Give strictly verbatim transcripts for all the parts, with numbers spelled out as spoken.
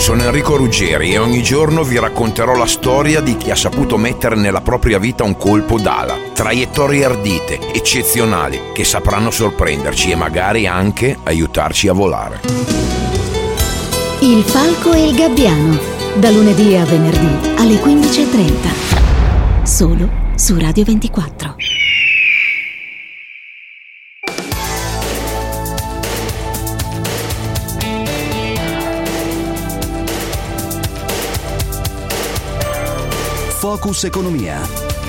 sono Enrico Ruggeri e ogni giorno vi racconterò la storia di chi ha saputo mettere nella propria vita un colpo d'ala. Traiettorie ardite, eccezionali, che sapranno sorprenderci e magari anche aiutarci a volare. Il Falco e il Gabbiano, da lunedì a venerdì alle quindici e trenta, solo su Radio ventiquattro. Focus Economia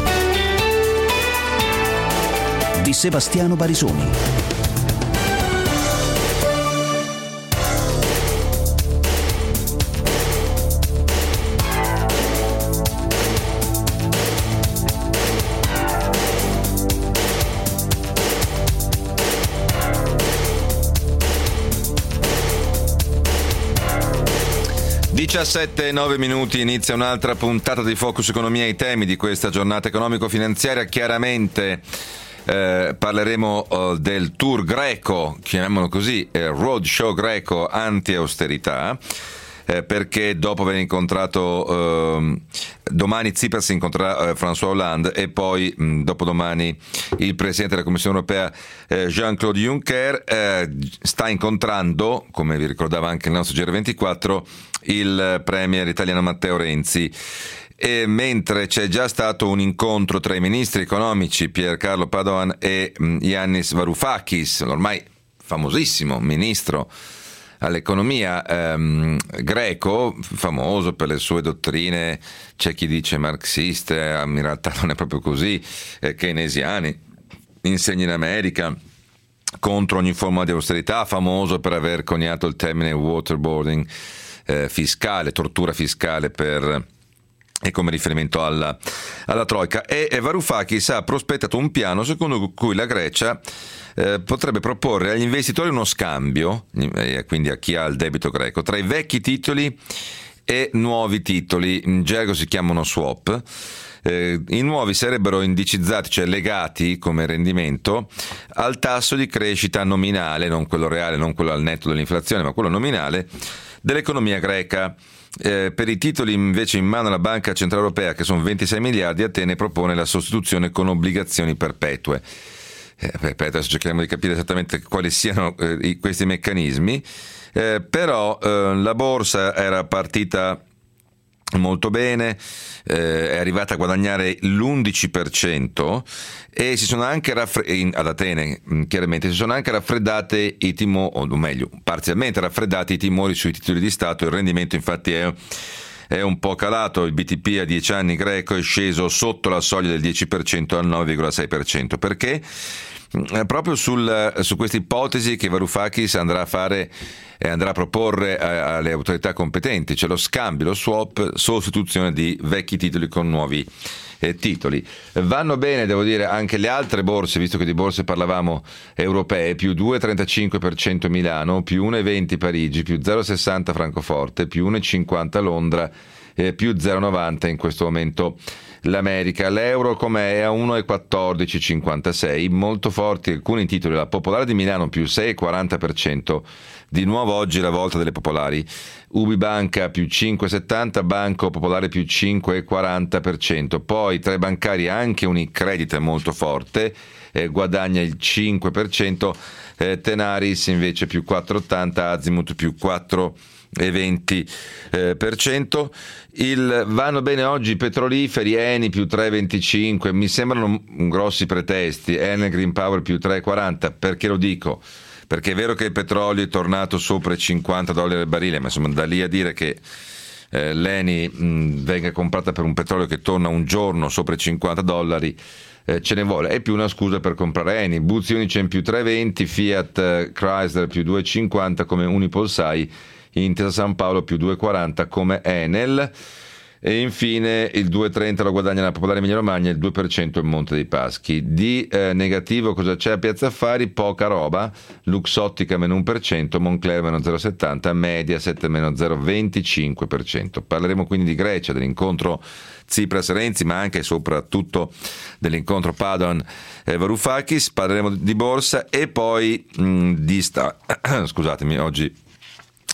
di Sebastiano Barisoni. diciassette e nove minuti, inizia un'altra puntata di Focus Economia. I temi di questa giornata economico-finanziaria, chiaramente eh, parleremo oh, del tour greco, chiamiamolo così, eh, roadshow greco anti-austerità, eh, perché dopo aver incontrato eh, domani Tsipras incontrerà eh, François Hollande e poi mh, dopodomani il Presidente della Commissione Europea eh, Jean-Claude Juncker eh, sta incontrando, come vi ricordava anche il nostro G R ventiquattro, il Premier italiano Matteo Renzi. E mentre c'è già stato un incontro tra i ministri economici Piercarlo Padoan e mh, Yannis Varoufakis, l'ormai famosissimo ministro all'economia ehm, greco, famoso per le sue dottrine, c'è chi dice marxiste, in realtà non è proprio così, eh, keynesiani, insegna in America contro ogni forma di austerità, famoso per aver coniato il termine waterboarding eh, fiscale, tortura fiscale per e come riferimento alla, alla Troika. E, e Varoufakis ha prospettato un piano secondo cui la Grecia eh, potrebbe proporre agli investitori uno scambio, eh, quindi a chi ha il debito greco, tra i vecchi titoli e nuovi titoli, in gergo si chiamano swap. Eh, I nuovi sarebbero indicizzati, cioè legati come rendimento al tasso di crescita nominale, non quello reale, non quello al netto dell'inflazione, ma quello nominale dell'economia greca. Eh, per i titoli invece in mano alla Banca Centrale Europea, che sono ventisei miliardi, Atene propone la sostituzione con obbligazioni perpetue. Eh, perpetue, adesso cercheremo di capire esattamente quali siano eh, questi meccanismi, eh, però eh, la borsa era partita molto bene, eh, è arrivata a guadagnare l'undici per cento e si sono anche raffreddate ad Atene, chiaramente si sono anche raffreddate i timori, o meglio, parzialmente raffreddati i timori sui titoli di Stato. Il rendimento infatti è, è un po' calato, il B T P a dieci anni greco è sceso sotto la soglia del dieci per cento al nove virgola sei per cento. Perché? Proprio sul, su questa ipotesi che Varoufakis andrà a fare e andrà a proporre alle autorità competenti, cioè lo scambio, lo swap, sostituzione di vecchi titoli con nuovi eh, titoli. Vanno bene, devo dire, anche le altre borse, visto che di borse parlavamo, europee, più due virgola trentacinque per cento Milano, più uno virgola venti Parigi, più zero virgola sessanta Francoforte, più uno virgola cinquanta Londra, eh, più zero virgola novanta in questo momento l'America. L'euro com'è? È a uno virgola quattordici cinquantasei, molto forti alcuni titoli, la Popolare di Milano più sei virgola quaranta per cento, di nuovo oggi la volta delle popolari, Ubibanca più cinque virgola settanta, Banco Popolare più cinque virgola quaranta per cento, poi tra i bancari anche Unicredit è molto forte, eh, guadagna il cinque per cento, eh, Tenaris invece più quattro virgola ottanta, Azimut più quattro virgola venti per cento. Il, vanno bene oggi i petroliferi, Eni più tre virgola venticinque, mi sembrano grossi pretesti, Enel Green Power più tre virgola quaranta. Perché lo dico? Perché è vero che il petrolio è tornato sopra i cinquanta dollari al barile, ma insomma da lì a dire che eh, l'Eni mh, venga comprata per un petrolio che torna un giorno sopra i cinquanta dollari, eh, ce ne vuole, è più una scusa per comprare Eni. Buzzi Unicem più tre virgola venti, Fiat eh, Chrysler più due virgola cinquanta come Unipolsai, Intesa San Paolo più due virgola quaranta come Enel, e infine il due virgola trenta lo guadagna la Popolare Emilia Romagna, il due per cento il Monte dei Paschi. Di eh, negativo cosa c'è a Piazza Affari? Poca roba, Luxottica meno uno per cento, Moncler meno zero virgola settanta, Mediaset meno zero virgola venticinque per cento. Parleremo quindi di Grecia, dell'incontro Tsipras-Renzi, ma anche e soprattutto dell'incontro Padoan-Varoufakis, parleremo di borsa e poi mh, di sta... scusatemi, oggi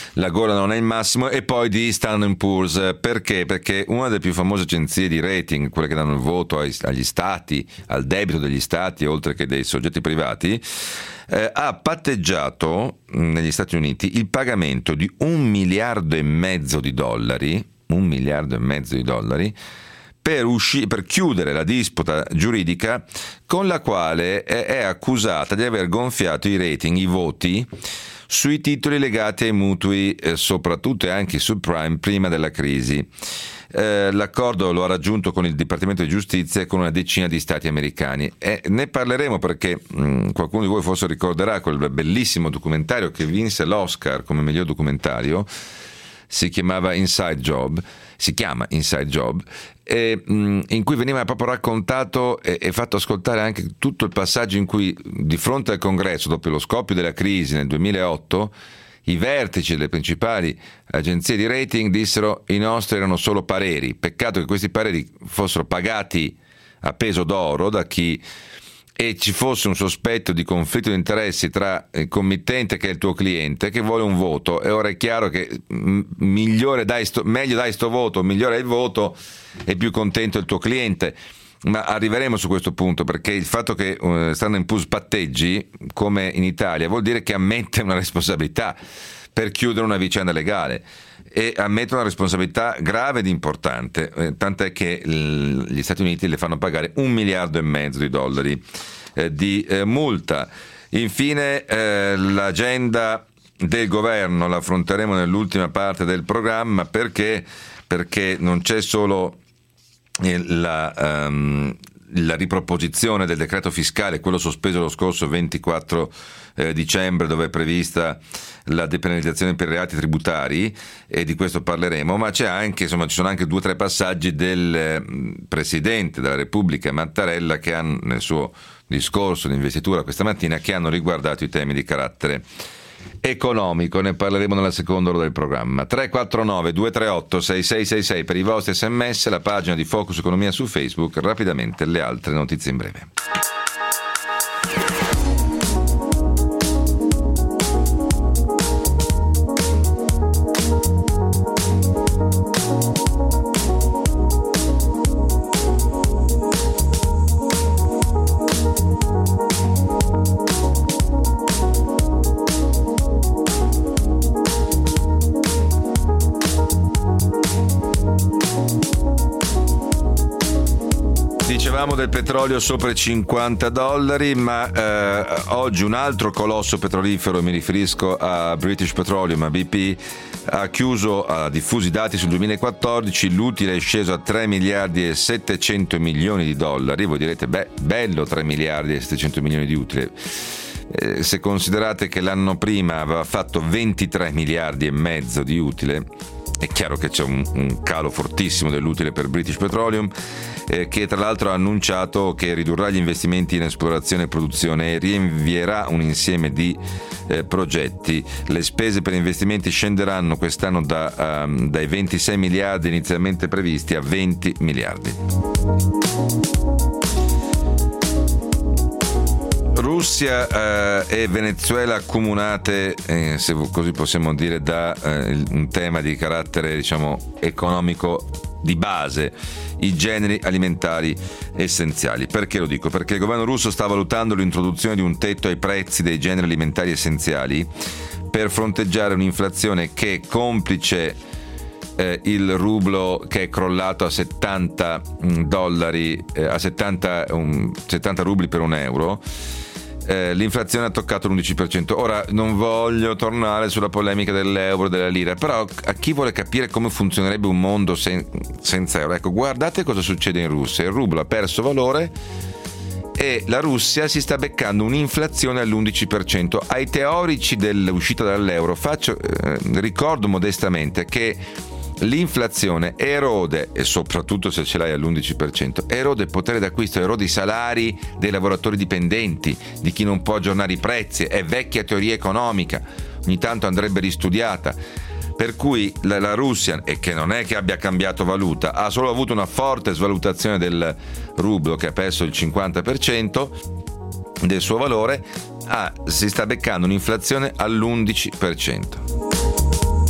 la gola non è il massimo, e poi di Standard and Poor's. Perché? Perché una delle più famose agenzie di rating, quelle che danno il voto ai, agli stati, al debito degli stati oltre che dei soggetti privati, eh, ha patteggiato negli Stati Uniti il pagamento di un miliardo e mezzo di dollari, un miliardo e mezzo di dollari per, usci- per chiudere la disputa giuridica con la quale è, è accusata di aver gonfiato i rating, i voti sui titoli legati ai mutui, eh, soprattutto e anche sul prime prima della crisi. Eh, l'accordo lo ha raggiunto con il Dipartimento di Giustizia e con una decina di stati americani, e ne parleremo perché mh, qualcuno di voi forse ricorderà quel bellissimo documentario che vinse l'Oscar come miglior documentario. Si chiamava Inside Job, si chiama Inside Job, e, mh, in cui veniva proprio raccontato e, e fatto ascoltare anche tutto il passaggio in cui, di fronte al Congresso, dopo lo scoppio della crisi nel duemilaotto, i vertici delle principali agenzie di rating dissero: i nostri erano solo pareri, peccato che questi pareri fossero pagati a peso d'oro da chi, e ci fosse un sospetto di conflitto di interessi tra il committente, che è il tuo cliente, che vuole un voto, e ora è chiaro che migliore dai sto, meglio dai sto voto, migliore è il voto e più contento è il tuo cliente. Ma arriveremo su questo punto, perché il fatto che uh, Standard and Poor's patteggi, come in Italia, vuol dire che ammette una responsabilità per chiudere una vicenda legale, e ammette una responsabilità grave ed importante, eh, tant'è che l- gli Stati Uniti le fanno pagare un miliardo e mezzo di dollari eh, di eh, multa. Infine eh, l'agenda del governo la affronteremo nell'ultima parte del programma, perché perché non c'è solo la, um, la riproposizione del decreto fiscale, quello sospeso lo scorso ventiquattro eh, dicembre, dove è prevista la depenalizzazione per i reati tributari, e di questo parleremo, ma c'è anche, insomma, ci sono anche due o tre passaggi del eh, Presidente della Repubblica Mattarella, che hanno, nel suo discorso di investitura questa mattina, che hanno riguardato i temi di carattere economico. Ne parleremo nella seconda ora del programma. Tre quattro nove due tre otto sei sei sei sei per i vostri sms, la pagina di Focus Economia su Facebook. Rapidamente le altre notizie in breve. Dicevamo del petrolio sopra i cinquanta dollari, ma eh, oggi un altro colosso petrolifero, mi riferisco a British Petroleum, a B P, ha chiuso, ha diffuso i dati sul duemilaquattordici, l'utile è sceso a tre miliardi e settecento milioni di dollari. Voi direte, beh, bello tre miliardi e settecento milioni di utile. Eh, se considerate che l'anno prima aveva fatto ventitré miliardi e mezzo di utile, è chiaro che c'è un, un calo fortissimo dell'utile per British Petroleum, eh, che tra l'altro ha annunciato che ridurrà gli investimenti in esplorazione e produzione e rinvierà un insieme di eh, progetti. Le spese per investimenti scenderanno quest'anno da, um, dai ventisei miliardi inizialmente previsti a venti miliardi. Russia eh, e Venezuela accomunate, eh, se così possiamo dire, da eh, un tema di carattere, diciamo, economico di base, i generi alimentari essenziali. Perché lo dico? Perché il governo russo sta valutando l'introduzione di un tetto ai prezzi dei generi alimentari essenziali per fronteggiare un'inflazione che, complice eh, il rublo che è crollato a settanta dollari, eh, a settanta, um, settanta rubli per un euro, Eh, l'inflazione ha toccato l'undici per cento. Ora non voglio tornare sulla polemica dell'euro e della lira, però a chi vuole capire come funzionerebbe un mondo sen- senza euro, ecco, guardate cosa succede in Russia. Il rublo ha perso valore e la Russia si sta beccando un'inflazione all'undici per cento. Ai teorici dell'uscita dall'euro faccio, eh, ricordo modestamente che l'inflazione erode, e soprattutto se ce l'hai all'undici per cento, erode il potere d'acquisto, erode i salari dei lavoratori dipendenti, di chi non può aggiornare i prezzi. È vecchia teoria economica, ogni tanto andrebbe ristudiata. Per cui la, la Russia, e che non è che abbia cambiato valuta, ha solo avuto una forte svalutazione del rublo, che ha perso il cinquanta per cento del suo valore, ah, si sta beccando un'inflazione all'undici per cento.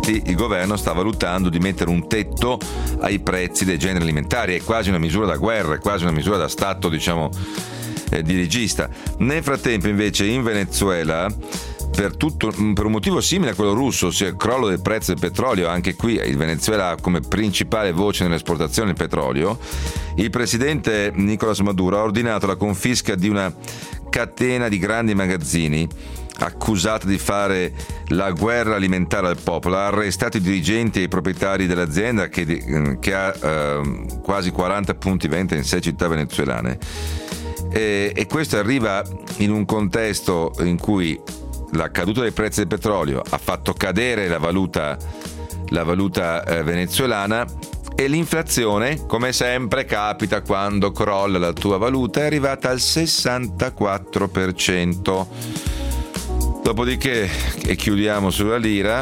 infatti il governo sta valutando di mettere un tetto ai prezzi dei generi alimentari. È quasi una misura da guerra, è quasi una misura da stato, diciamo, eh, dirigista. Nel frattempo invece in Venezuela, per, tutto, per un motivo simile a quello russo, ossia il crollo del prezzo del petrolio, anche qui il Venezuela ha come principale voce nell'esportazione il petrolio, il presidente Nicolás Maduro ha ordinato la confisca di una catena di grandi magazzini accusata di fare la guerra alimentare al popolo. Ha arrestato i dirigenti e i proprietari dell'azienda che, che ha eh, quasi quaranta punti vendita in sei città venezuelane, e, e questo arriva in un contesto in cui la caduta dei prezzi del petrolio ha fatto cadere la valuta, la valuta eh, venezuelana, e l'inflazione, come sempre capita quando crolla la tua valuta, è arrivata al sessantaquattro per cento. Dopodiché, e chiudiamo sulla lira,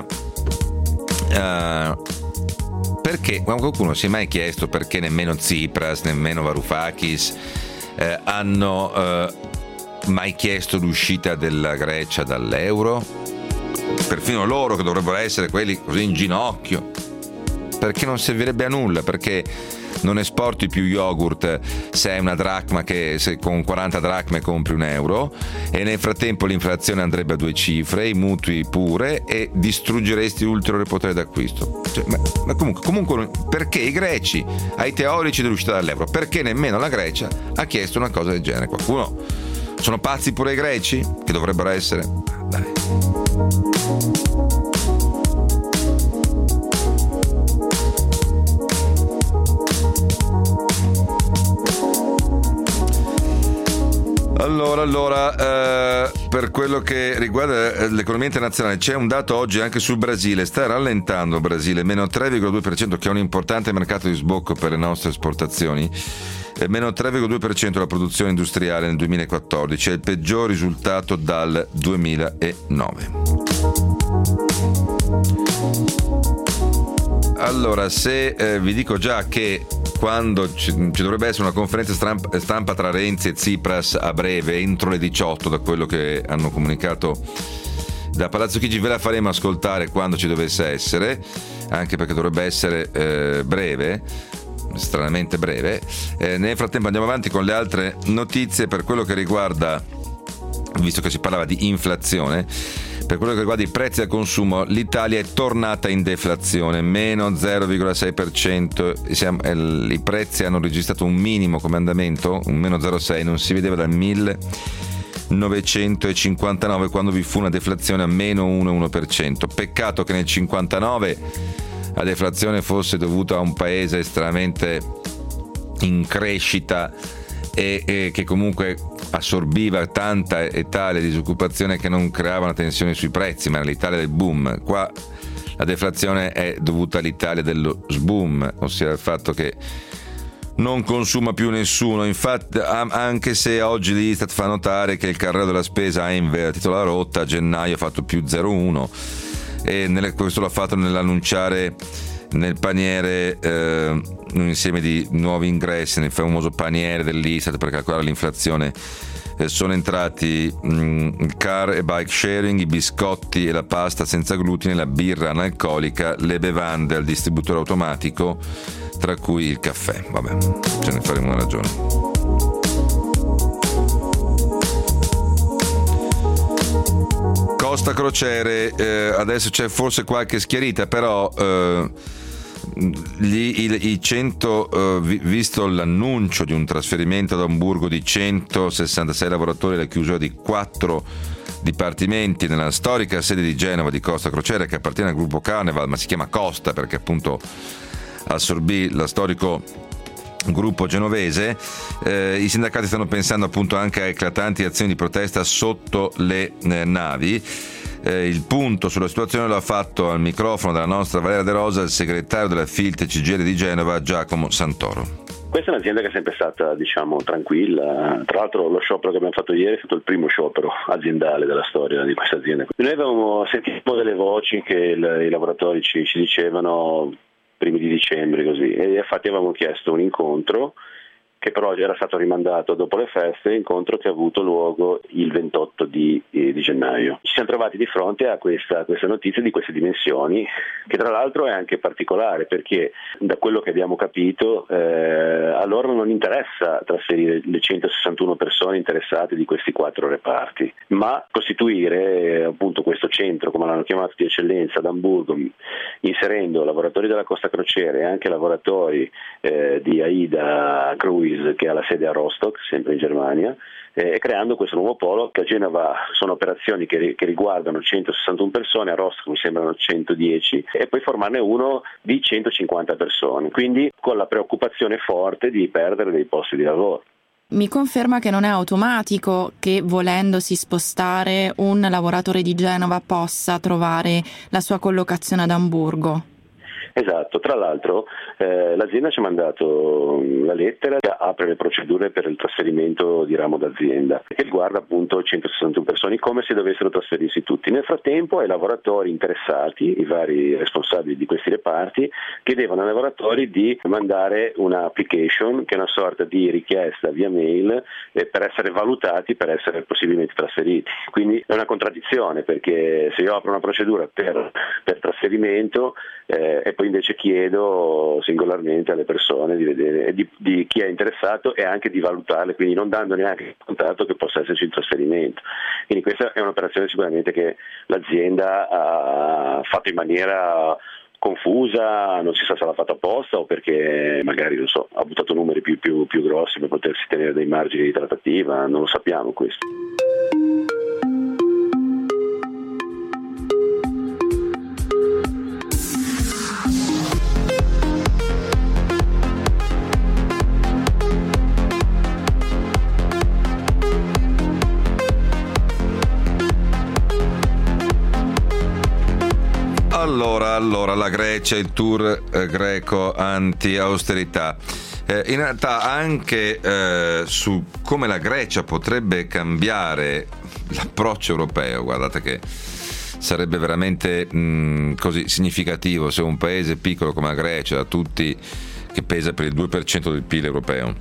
uh, perché qualcuno si è mai chiesto perché nemmeno Tsipras, nemmeno Varoufakis eh, hanno eh, mai chiesto l'uscita della Grecia dall'euro? Perfino loro, che dovrebbero essere quelli così in ginocchio, perché non servirebbe a nulla, perché non esporti più yogurt se hai una dracma, che se con quaranta dracme compri un euro, e nel frattempo l'inflazione andrebbe a due cifre, i mutui pure, e distruggeresti ulteriore potere d'acquisto. Cioè, ma, ma comunque, comunque perché i greci, ai teorici dell'uscita dall'euro, perché nemmeno la Grecia ha chiesto una cosa del genere? Qualcuno, sono pazzi pure i greci, che dovrebbero essere? Dai. Allora, allora eh, per quello che riguarda l'economia internazionale, c'è un dato oggi anche sul Brasile. Sta rallentando il Brasile, meno tre virgola due per cento, che è un importante mercato di sbocco per le nostre esportazioni, e meno tre virgola due per cento la produzione industriale nel duemilaquattordici, è il peggior risultato dal duemilanove. Allora, se eh, vi dico già che quando ci, ci dovrebbe essere una conferenza stampa, stampa tra Renzi e Tsipras a breve, entro le diciotto, da quello che hanno comunicato da Palazzo Chigi, ve la faremo ascoltare quando ci dovesse essere, anche perché dovrebbe essere eh, breve, stranamente breve. Eh, nel frattempo andiamo avanti con le altre notizie. Per quello che riguarda, visto che si parlava di inflazione, per quello che riguarda i prezzi al consumo, l'Italia è tornata in deflazione, meno zero virgola sei per cento. I prezzi hanno registrato un minimo come andamento, un meno zero virgola sei, non si vedeva dal millenovecentocinquantanove, quando vi fu una deflazione a meno uno virgola uno per cento. Peccato che nel cinquantanove la deflazione fosse dovuta a un paese estremamente in crescita e, e che comunque assorbiva tanta e tale disoccupazione che non creava una tensione sui prezzi, ma era l'Italia del boom. Qua la deflazione è dovuta all'Italia dello sboom, ossia al fatto che non consuma più nessuno. Infatti, anche se oggi l'Istat fa notare che il carrello della spesa ha invertito la rotta, a gennaio ha fatto più zero virgola uno, e nelle, questo l'ha fatto nell'annunciare nel paniere eh, un insieme di nuovi ingressi nel famoso paniere dell'Istat per calcolare l'inflazione. Eh, sono entrati mh, il car e bike sharing, i biscotti e la pasta senza glutine, la birra analcolica, le bevande al distributore automatico, tra cui il caffè. Vabbè, ce ne faremo una ragione. Costa Crociere, eh, adesso c'è forse qualche schiarita, però eh, gli, i, i cento, eh, visto l'annuncio di un trasferimento ad Amburgo di centosessantasei lavoratori e la chiusura di quattro dipartimenti nella storica sede di Genova di Costa Crociere, che appartiene al gruppo Carnival, ma si chiama Costa perché appunto assorbì la storico gruppo genovese, eh, i sindacati stanno pensando appunto anche a eclatanti azioni di protesta sotto le eh, navi. Eh, il punto sulla situazione lo ha fatto al microfono della nostra Valeria De Rosa il segretario della Filt C G I L di Genova, Giacomo Santoro. Questa è un'azienda che è sempre stata, diciamo, tranquilla. Tra l'altro lo sciopero che abbiamo fatto ieri è stato il primo sciopero aziendale della storia di questa azienda. Noi avevamo sentito delle voci che il, i lavoratori ci, ci dicevano primi di dicembre, così, e infatti avevamo chiesto un incontro che però era stato rimandato dopo le feste, incontro che ha avuto luogo il ventotto di, eh, di gennaio. Ci siamo trovati di fronte a questa, questa notizia di queste dimensioni, che tra l'altro è anche particolare perché da quello che abbiamo capito eh, a loro non interessa trasferire le centosessantuno persone interessate di questi quattro reparti, ma costituire eh, appunto questo centro, come l'hanno chiamato, di eccellenza ad Amburgo, inserendo lavoratori della Costa Crociere e anche lavoratori eh, di AIDA Cruise, che ha la sede a Rostock, sempre in Germania, e eh, creando questo nuovo polo, che a Genova sono operazioni che, che riguardano centosessantuno persone, a Rostock mi sembrano centodieci, e poi formarne uno di centocinquanta persone, quindi con la preoccupazione forte di perdere dei posti di lavoro. Mi conferma che non è automatico che, volendosi spostare, un lavoratore di Genova possa trovare la sua collocazione ad Amburgo? Esatto, tra l'altro eh, l'azienda ci ha mandato la lettera che apre le procedure per il trasferimento di ramo d'azienda, che riguarda appunto centosessantuno persone, come se dovessero trasferirsi tutti. Nel frattempo ai lavoratori interessati, i vari responsabili di questi reparti, chiedevano ai lavoratori di mandare una application, che è una sorta di richiesta via mail eh, per essere valutati, per essere possibilmente trasferiti. Quindi è una contraddizione, perché se io apro una procedura per, per trasferimento eh, e poi invece chiedo singolarmente alle persone di vedere di, di chi è interessato e anche di valutarle, quindi non dando neanche contato che possa esserci il trasferimento. Quindi questa è un'operazione sicuramente che l'azienda ha fatto in maniera confusa, non si sa se l'ha fatto apposta o perché magari non so, ha buttato numeri più, più, più grossi per potersi tenere dei margini di trattativa, non lo sappiamo questo. Allora, allora, la Grecia, il tour eh, greco anti-austerità. Eh, in realtà anche eh, su come la Grecia potrebbe cambiare l'approccio europeo, guardate che sarebbe veramente mh, così significativo se un paese piccolo come la Grecia, da tutti, che pesa per il due per cento del P I L europeo,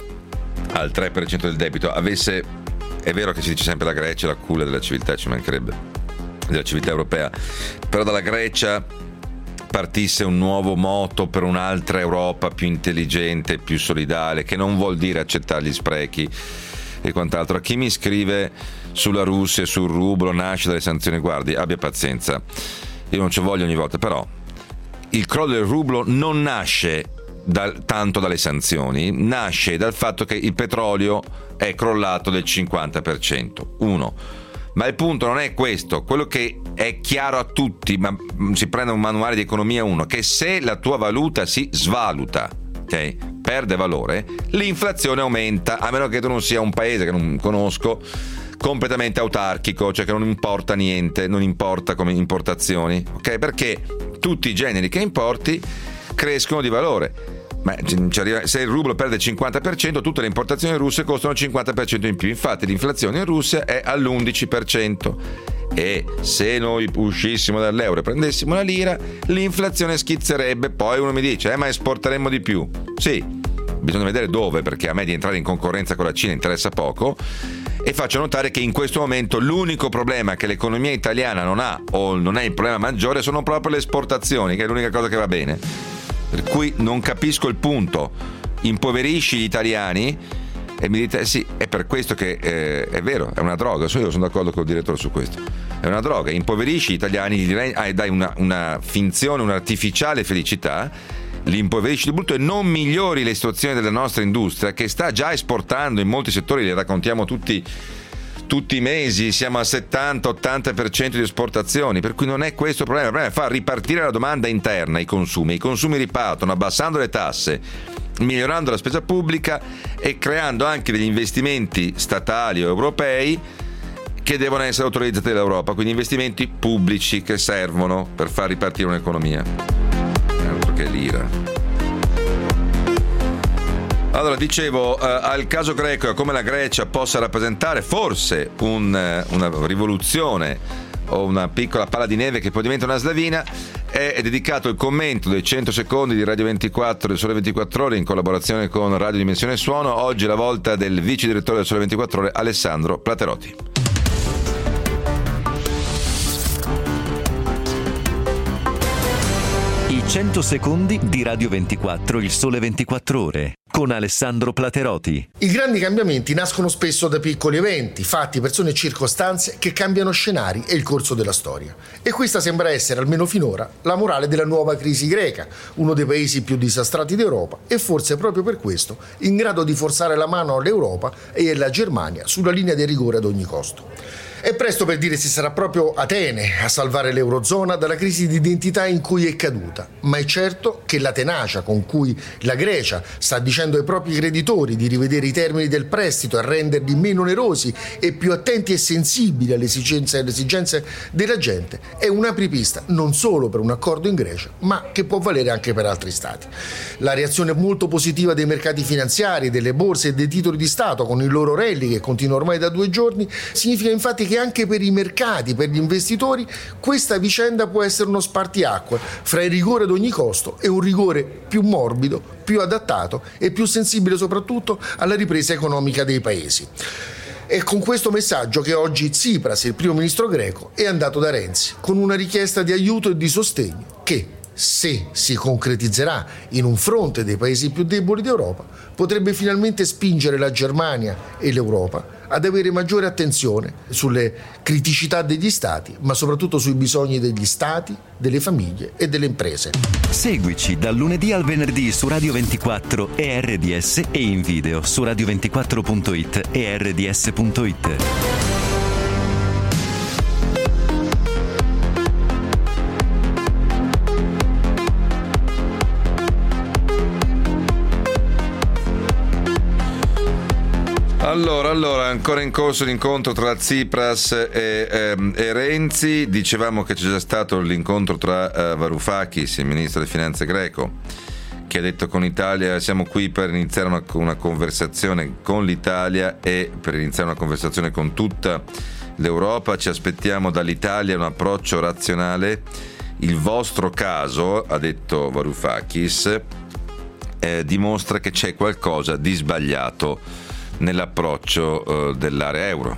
al tre per cento del debito, avesse, è vero che si dice sempre la Grecia è la culla della civiltà, ci mancherebbe, della civiltà europea, però dalla Grecia partisse un nuovo moto per un'altra Europa più intelligente, più solidale, che non vuol dire accettare gli sprechi e quant'altro. A chi mi scrive sulla Russia e sul rublo, nasce dalle sanzioni, guardi, abbia pazienza, io non ci voglio ogni volta, però il crollo del rublo non nasce dal, tanto dalle sanzioni, nasce dal fatto che il petrolio è crollato del cinquanta per cento. Uno. Ma il punto non è questo, quello che è chiaro a tutti, ma si prende un manuale di economia uno, che se la tua valuta si svaluta, ok, perde valore, l'inflazione aumenta, a meno che tu non sia un paese che non conosco, completamente autarchico, cioè che non importa niente, non importa come importazioni, ok? Perché tutti i generi che importi crescono di valore. Ma se il rublo perde il cinquanta per cento, tutte le importazioni russe costano il cinquanta per cento in più. Infatti l'inflazione in Russia è all'undici per cento e se noi uscissimo dall'euro e prendessimo la lira, l'inflazione schizzerebbe. Poi uno mi dice eh ma esporteremmo di più. Sì, bisogna vedere dove, perché a me di entrare in concorrenza con la Cina interessa poco. E faccio notare che in questo momento l'unico problema che l'economia italiana non ha, o non è il problema maggiore, sono proprio le esportazioni, che è l'unica cosa che va bene. Per cui non capisco il punto. Impoverisci gli italiani e mi dite eh sì, è per questo che eh, è vero, è una droga. Io sono d'accordo con il direttore su questo. È una droga. Impoverisci gli italiani, gli dai una, una finzione, un'artificiale felicità, li impoverisci di brutto e non migliori le situazioni della nostra industria, che sta già esportando in molti settori, li raccontiamo tutti tutti i mesi, siamo al settanta ottanta per cento di esportazioni, per cui non è questo il problema. Il problema è far ripartire la domanda interna, i consumi. I consumi ripartono abbassando le tasse, migliorando la spesa pubblica e creando anche degli investimenti statali o europei che devono essere autorizzati dall'Europa, quindi investimenti pubblici che servono per far ripartire un'economia. Altro che l'ira. Allora, dicevo, eh, al caso greco e a come la Grecia possa rappresentare forse un, una rivoluzione o una piccola palla di neve che poi diventa una slavina, È dedicato il commento dei cento secondi di Radio ventiquattro del Sole ventiquattro Ore in collaborazione con Radio Dimensione Suono. Oggi è la volta del vice direttore del Sole ventiquattro Ore, Alessandro Platerotti. I cento secondi di Radio ventiquattro, il Sole ventiquattro Ore, con Alessandro Platerotti. I grandi cambiamenti nascono spesso da piccoli eventi, fatti, persone e circostanze che cambiano scenari e il corso della storia. E questa sembra essere, almeno finora, la morale della nuova crisi greca, uno dei paesi più disastrati d'Europa e forse proprio per questo in grado di forzare la mano all'Europa e alla Germania sulla linea del rigore ad ogni costo. È presto per dire se sarà proprio Atene a salvare l'Eurozona dalla crisi di identità in cui è caduta, ma è certo che la tenacia con cui la Grecia sta dicendo ai propri creditori di rivedere i termini del prestito e renderli meno onerosi e più attenti e sensibili alle esigenze, alle esigenze della gente è un apripista non solo per un accordo in Grecia, ma che può valere anche per altri stati. La reazione molto positiva dei mercati finanziari, delle borse e dei titoli di Stato con il loro rally che continua ormai da due giorni significa infatti che anche per i mercati, per gli investitori, questa vicenda può essere uno spartiacque fra il rigore ad ogni costo e un rigore più morbido, più adattato e più sensibile soprattutto alla ripresa economica dei paesi. È con questo messaggio che oggi Tsipras, il primo ministro greco, è andato da Renzi con una richiesta di aiuto e di sostegno che, se si concretizzerà in un fronte dei paesi più deboli d'Europa, potrebbe finalmente spingere la Germania e l'Europa ad avere maggiore attenzione sulle criticità degli stati, ma soprattutto sui bisogni degli stati, delle famiglie e delle imprese. Seguici dal lunedì al venerdì su Radio ventiquattro e R D S e in video su radio ventiquattro punto it e R D S punto it. Allora, allora, ancora in corso l'incontro tra Tsipras e, ehm, e Renzi. Dicevamo che c'è già stato l'incontro tra uh, Varoufakis, il ministro delle finanze greco, che ha detto con l'Italia siamo qui per iniziare una, una conversazione con l'Italia e per iniziare una conversazione con tutta l'Europa. Ci aspettiamo dall'Italia un approccio razionale. Il vostro caso, ha detto Varoufakis, eh, dimostra che c'è qualcosa di sbagliato nell'approccio uh, dell'area euro,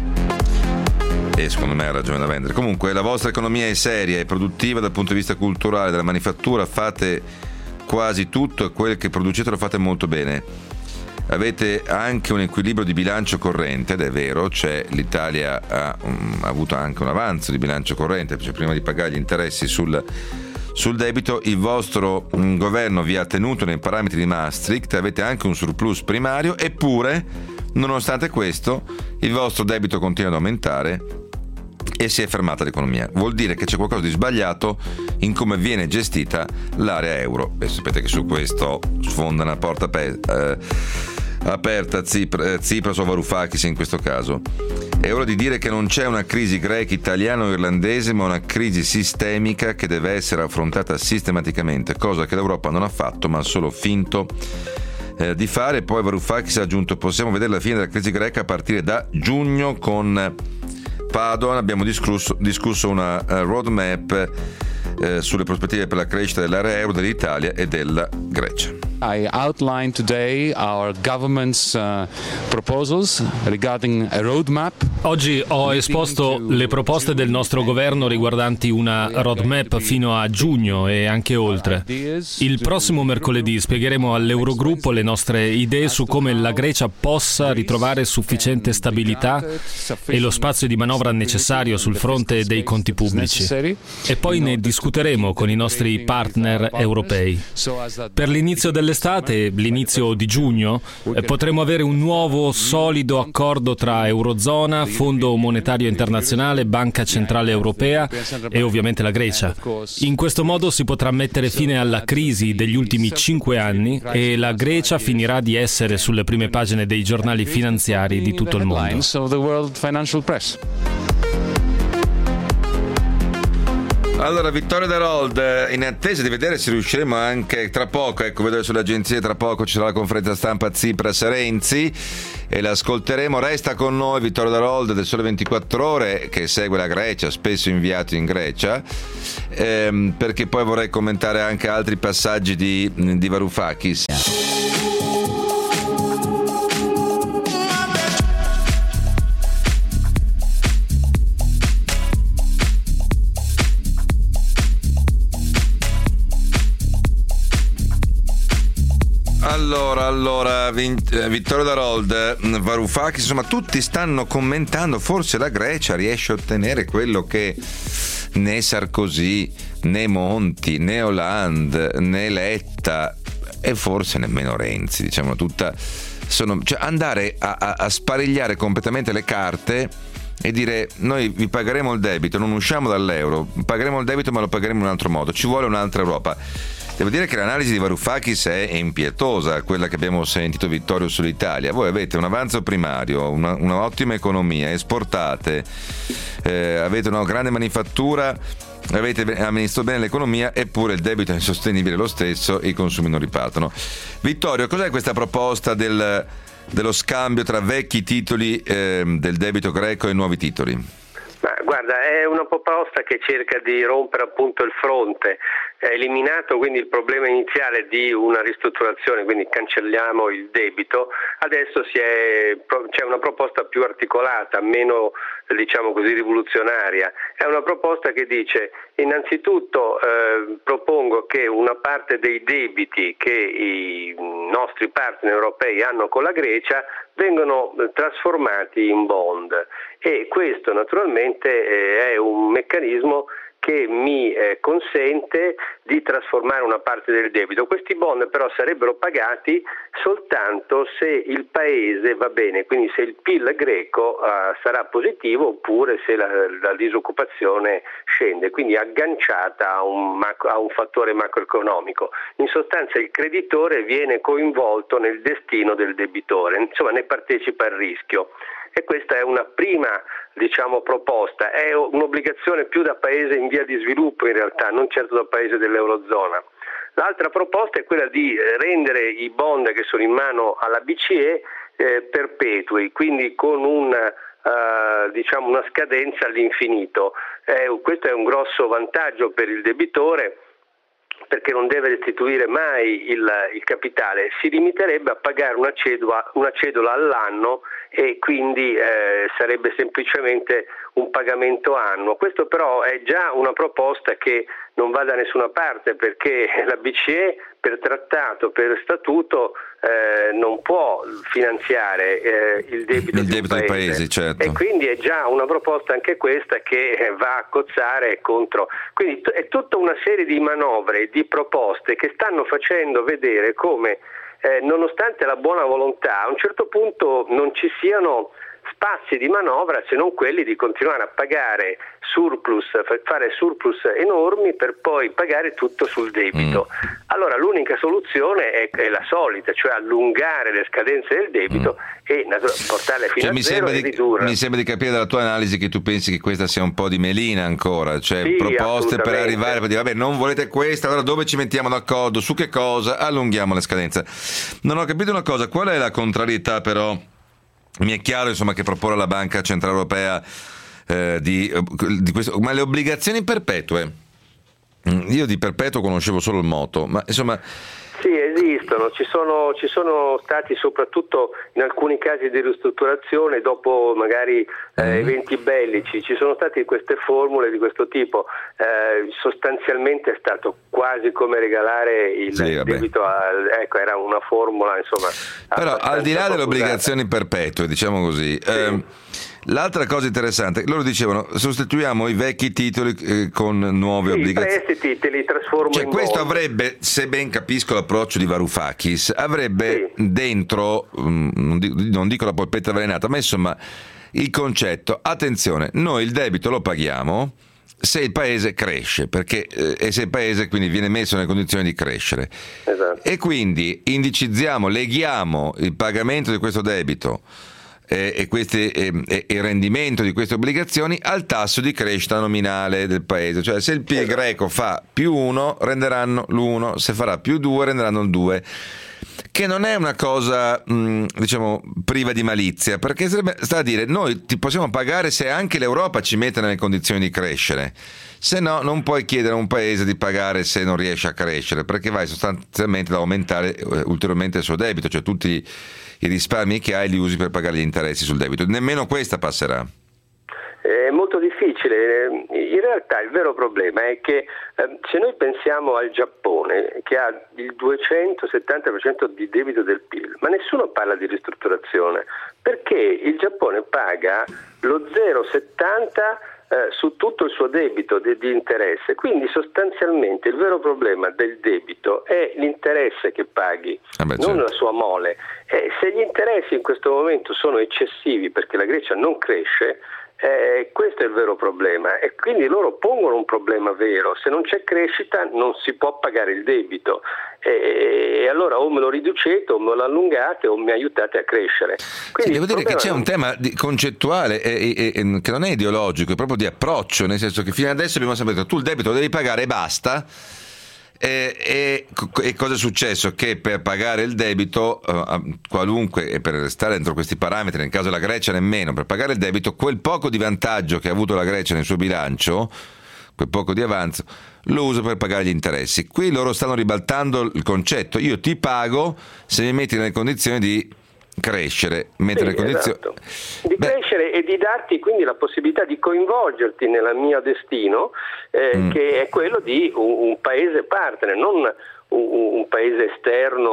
e secondo me ha ragione da vendere. Comunque la vostra economia è seria e produttiva dal punto di vista culturale, della manifattura, fate quasi tutto e quel che producete lo fate molto bene. Avete anche un equilibrio di bilancio corrente, ed è vero, cioè l'Italia ha, um, ha avuto anche un avanzo di bilancio corrente, cioè prima di pagare gli interessi sul Sul debito. Il vostro mh, governo vi ha tenuto nei parametri di Maastricht, avete anche un surplus primario, eppure, nonostante questo, il vostro debito continua ad aumentare e si è fermata l'economia. Vuol dire che c'è qualcosa di sbagliato in come viene gestita l'area euro. E sapete che su questo sfonda una porta pe- eh, aperta Tsipras, Tsipras o Varoufakis in questo caso. È ora di dire che non c'è una crisi greca, italiana o irlandese, ma una crisi sistemica che deve essere affrontata sistematicamente, cosa che l'Europa non ha fatto, ma ha solo finto eh, di fare. Poi Varoufakis ha aggiunto: possiamo vedere la fine della crisi greca a partire da giugno. Con Padoan abbiamo discusso, discusso una uh, roadmap eh, sulle prospettive per la crescita dell'area euro, dell'Italia e della Grecia. I outlined today our government's uh, proposals regarding a roadmap. Oggi ho esposto le proposte del nostro governo riguardanti una roadmap fino a giugno e anche oltre. Il prossimo mercoledì spiegheremo all'Eurogruppo le nostre idee su come la Grecia possa ritrovare sufficiente stabilità e lo spazio di manovra necessario sul fronte dei conti pubblici. E poi ne discuteremo con i nostri partner europei. Per l'inizio delle Estate, l'inizio di giugno, eh, potremo avere un nuovo solido accordo tra Eurozona, Fondo Monetario Internazionale, Banca Centrale Europea e ovviamente la Grecia. In questo modo si potrà mettere fine alla crisi degli ultimi cinque anni e la Grecia finirà di essere sulle prime pagine dei giornali finanziari di tutto il mondo. Allora, Vittorio Darold, in attesa di vedere se riusciremo anche tra poco, ecco, vedo sulle agenzie tra poco ci sarà la conferenza stampa Tsipras-Renzi e l'ascolteremo. Resta con noi Vittorio Darold del Sole ventiquattro Ore, che segue la Grecia, spesso inviato in Grecia, ehm, perché poi vorrei commentare anche altri passaggi di, di Varoufakis. Allora, allora Vittorio Darold, Varoufakis, insomma tutti stanno commentando, forse la Grecia riesce a ottenere quello che né Sarkozy, né Monti, né Hollande, né Letta e forse nemmeno Renzi, diciamo tutta, sono, cioè andare a, a, a sparigliare completamente le carte e dire noi vi pagheremo il debito, non usciamo dall'euro, pagheremo il debito ma lo pagheremo in un altro modo, ci vuole un'altra Europa. Devo dire che l'analisi di Varoufakis è impietosa, quella che abbiamo sentito Vittorio sull'Italia. Voi avete un avanzo primario, una, un'ottima economia, esportate, eh, avete una grande manifattura, avete amministrato bene l'economia, eppure il debito è insostenibile lo stesso e i consumi non ripartono. Vittorio, cos'è questa proposta del, dello scambio tra vecchi titoli eh, del debito greco e nuovi titoli? Ma guarda, è una proposta che cerca di rompere appunto il fronte, è eliminato quindi il problema iniziale di una ristrutturazione, quindi cancelliamo il debito, adesso si è, c'è una proposta più articolata, meno diciamo così rivoluzionaria, è una proposta che dice innanzitutto eh, propongo che una parte dei debiti che i nostri partner europei hanno con la Grecia vengono trasformati in bond e questo naturalmente eh, è un meccanismo che mi eh, consente di trasformare una parte del debito. Questi bond però sarebbero pagati soltanto se il paese va bene, quindi se il P I L greco eh, sarà positivo oppure se la, la disoccupazione scende, quindi agganciata a un, macro, a un fattore macroeconomico. In sostanza il creditore viene coinvolto nel destino del debitore, insomma ne partecipa al rischio. E questa è una prima diciamo proposta, è un'obbligazione più da paese in via di sviluppo in realtà, non certo da paese dell'Eurozona. L'altra proposta è quella di rendere i bond che sono in mano alla B C E eh, perpetui, quindi con un, uh, diciamo una scadenza all'infinito. Eh, questo è un grosso vantaggio per il debitore, perché non deve restituire mai il, il capitale, si limiterebbe a pagare una cedola, una cedola all'anno e quindi eh, sarebbe semplicemente un pagamento annuo. Questo però è già una proposta che non va da nessuna parte, perché la B C E per trattato, per statuto eh, non può finanziare eh, il debito, il debito dei paesi, certo. E quindi è già una proposta anche questa che va a cozzare contro. Quindi t- è tutta una serie di manovre, di proposte che stanno facendo vedere come eh, nonostante la buona volontà a un certo punto non ci siano spazi di manovra se non quelli di continuare a pagare surplus, fare surplus enormi per poi pagare tutto sul debito. Mm. Allora l'unica soluzione è, è la solita, cioè allungare le scadenze del debito mm. e natura- portarle fino cioè, a mi zero e di, ridurre. Mi sembra di capire dalla tua analisi che tu pensi che questa sia un po' di melina ancora, cioè sì, proposte per arrivare, per dire vabbè non volete questa, allora dove ci mettiamo d'accordo, su che cosa, allunghiamo le scadenze. Non ho capito una cosa, qual è la contrarietà però? Mi è chiaro insomma che proporre la Banca Centrale Europea eh, di, di questo, ma le obbligazioni perpetue, io di perpetuo conoscevo solo il moto, ma insomma sì, esistono, ci sono, ci sono stati soprattutto in alcuni casi di ristrutturazione dopo magari eh, mm. eventi bellici, ci sono state queste formule di questo tipo, eh, sostanzialmente è stato quasi come regalare il sì, debito, a, ecco era una formula insomma. Però al di là delle obbligazioni perpetue, diciamo così, sì. ehm, l'altra cosa interessante, loro dicevano sostituiamo i vecchi titoli eh, con nuove sì, obbligazioni. I prestiti te li trasformo cioè, in questo bond. avrebbe, se ben capisco l'approccio di Varoufakis, avrebbe sì. dentro, um, non, dico, non dico la polpetta avvelenata, ma insomma il concetto, attenzione, noi il debito lo paghiamo se il paese cresce, perché eh, e se il paese quindi viene messo nelle condizioni di crescere. Esatto. E quindi indicizziamo, leghiamo il pagamento di questo debito eh, e, questi, eh, e il rendimento di queste obbligazioni al tasso di crescita nominale del paese. Cioè se il P I L greco fa più uno renderanno l'uno, se farà più due renderanno il due, che non è una cosa mh, diciamo priva di malizia, perché sarebbe, sta a dire noi ti possiamo pagare se anche l'Europa ci mette nelle condizioni di crescere, se no non puoi chiedere a un paese di pagare se non riesce a crescere, perché vai sostanzialmente ad aumentare eh, ulteriormente il suo debito, cioè tutti i risparmi che hai li usi per pagare gli interessi sul debito. Nemmeno questa passerà. È molto difficile. In realtà il vero problema è che eh, se noi pensiamo al Giappone, che ha il duecentosettanta per cento di debito del P I L, ma nessuno parla di ristrutturazione, perché il Giappone paga lo zero virgola settanta eh, su tutto il suo debito di, di interesse, quindi sostanzialmente il vero problema del debito è l'interesse che paghi, ah beh, non certo. la sua mole. E se gli interessi in questo momento sono eccessivi perché la Grecia non cresce, Eh, questo è il vero problema, e quindi loro pongono un problema vero: se non c'è crescita non si può pagare il debito, e, e allora o me lo riducete o me lo allungate o mi aiutate a crescere. Quindi sì, devo dire che c'è non... un tema di, concettuale e, e, e, che non è ideologico, è proprio di approccio, nel senso che fino adesso abbiamo sempre detto tu il debito lo devi pagare e basta. E, e, e cosa è successo? Che per pagare il debito uh, qualunque, e per restare dentro questi parametri, nel caso della Grecia nemmeno, per pagare il debito, quel poco di vantaggio che ha avuto la Grecia nel suo bilancio, quel poco di avanzo, lo uso per pagare gli interessi. Qui loro stanno ribaltando il concetto: io ti pago se mi metti nelle condizioni di crescere, mettere sì, condizioni esatto. di Beh. crescere e di darti quindi la possibilità di coinvolgerti nel mio destino, eh, mm. che è quello di un, un paese partner, non un, un paese esterno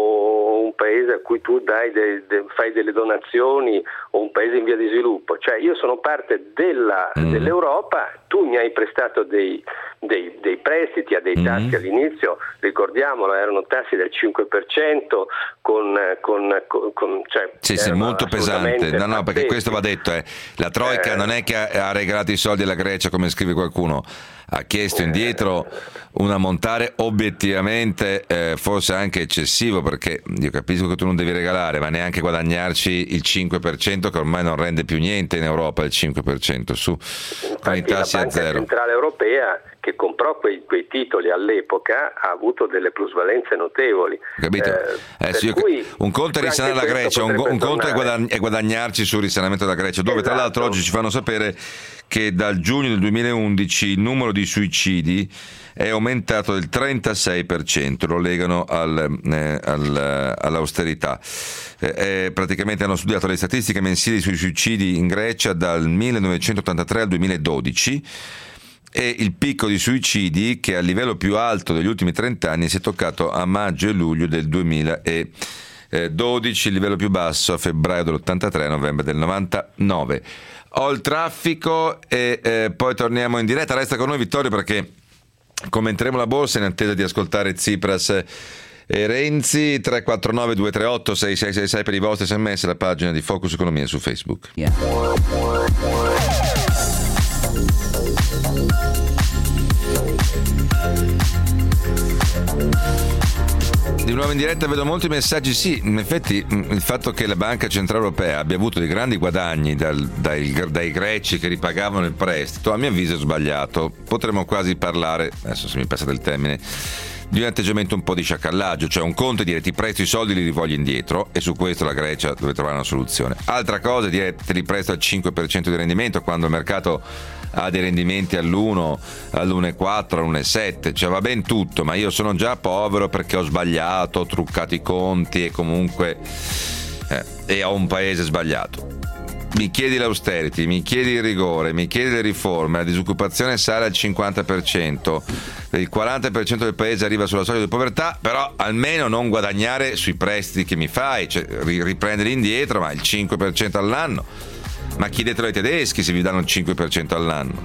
o un paese a cui tu dai de, de, fai delle donazioni, o un paese in via di sviluppo. Cioè io sono parte della, mm. dell'Europa, tu mi hai prestato dei, dei, dei prestiti a dei tassi mm. all'inizio, ricordiamolo, erano tassi del cinque per cento con, con, con, con cioè, sì, sì, molto pesante. No, no, perché questo va detto, eh. la Troika eh. non è che ha, ha regalato i soldi alla Grecia come scrive qualcuno, ha chiesto indietro un ammontare obiettivamente eh, forse anche eccessivo, perché io capisco che tu non devi regalare, ma neanche guadagnarci il cinque per cento, che ormai non rende più niente in Europa, il cinque per cento su con i tassi a zero. La Banca Centrale Europea, che comprò quei, quei titoli all'epoca, ha avuto delle plusvalenze notevoli. Capito? Eh, eh, sì, io, un conto è risanare la Grecia, un, un conto è, guadagn- è guadagnarci sul risanamento della Grecia, dove esatto. tra l'altro oggi ci fanno sapere che dal giugno del duemilaundici il numero di suicidi è aumentato del trentasei per cento, lo legano al, eh, al, all'austerità. Eh, praticamente hanno studiato le statistiche mensili sui suicidi in Grecia dal millenovecentottantatré al duemiladodici, e il picco di suicidi, che è al livello più alto degli ultimi trenta anni, si è toccato a maggio e luglio del duemiladodici, il livello più basso a febbraio dell'ottantatré, a novembre del novantanove. Ho il traffico e eh, poi torniamo in diretta. Resta con noi Vittorio, perché commenteremo la borsa in attesa di ascoltare Tsipras e Renzi. Tre quattro nove due tre otto sei sei sei sei per i vostri sms, la pagina di Focus Economia su Facebook. Yeah. Di nuovo in diretta, vedo molti messaggi. Sì, in effetti il fatto che la Banca Centrale Europea abbia avuto dei grandi guadagni dal, dai, dai greci che ripagavano il prestito, a mio avviso è sbagliato. Potremmo quasi parlare, adesso se mi passa del termine, di un atteggiamento un po' di sciacallaggio, cioè un conto è dire ti presto i soldi e li rivoglio indietro, e su questo la Grecia deve trovare una soluzione. Altra cosa è dire te li presto al cinque per cento di rendimento quando il mercato ha dei rendimenti all'uno, all'uno virgola quattro, all'uno virgola sette, cioè va ben tutto, ma io sono già povero perché ho sbagliato, ho truccato i conti e comunque eh, e ho un paese sbagliato. Mi chiedi l'austerity, mi chiedi il rigore, mi chiedi le riforme, la disoccupazione sale al cinquanta per cento, il quaranta per cento del paese arriva sulla soglia di povertà, però almeno non guadagnare sui prestiti che mi fai, cioè riprendere indietro, ma il cinque per cento all'anno. Ma chiedetelo ai tedeschi se vi danno il cinque per cento all'anno.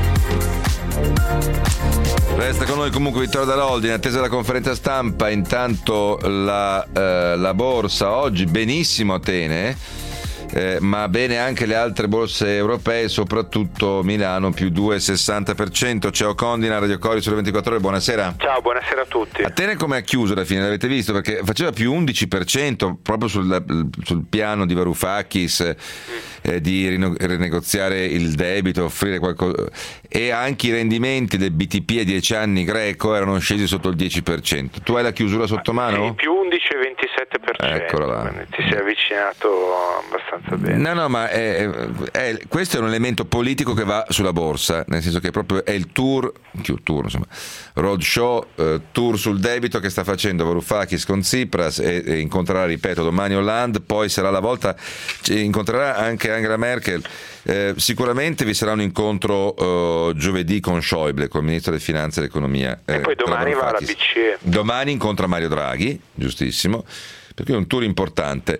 Resta con noi comunque Vittorio Daloldi in attesa della conferenza stampa. Intanto la, eh, la borsa oggi benissimo Atene, eh, ma bene anche le altre borse europee, soprattutto Milano più due virgola sessanta per cento. Ciao Condina, Radio Cori sulle ventiquattro ore, buonasera. Ciao, buonasera a tutti. Atene come ha chiuso alla fine, l'avete visto? Perché faceva più undici per cento proprio sul, sul piano di Varoufakis, mm. eh, di rino- rinegoziare il debito, offrire qualcosa, e anche i rendimenti del B T P a dieci anni greco erano scesi sotto il dieci per cento. Tu hai la chiusura sotto mano? Sì, più undici virgola ventisette per cento. Eccola là. Ti sei avvicinato abbastanza bene. No, no, ma è, è, questo è un elemento politico che va sulla borsa, nel senso che proprio è il tour, tour insomma, roadshow, eh, tour sul debito che sta facendo Varoufakis con Tsipras e, e incontrerà, ripeto, domani Hollande, poi sarà la volta, incontrerà anche Angela Merkel. Eh, sicuramente vi sarà un incontro uh, giovedì con Schäuble, con il ministro delle finanze e dell'economia. Eh, e poi domani va alla B C E. Domani incontra Mario Draghi, giustissimo, perché è un tour importante.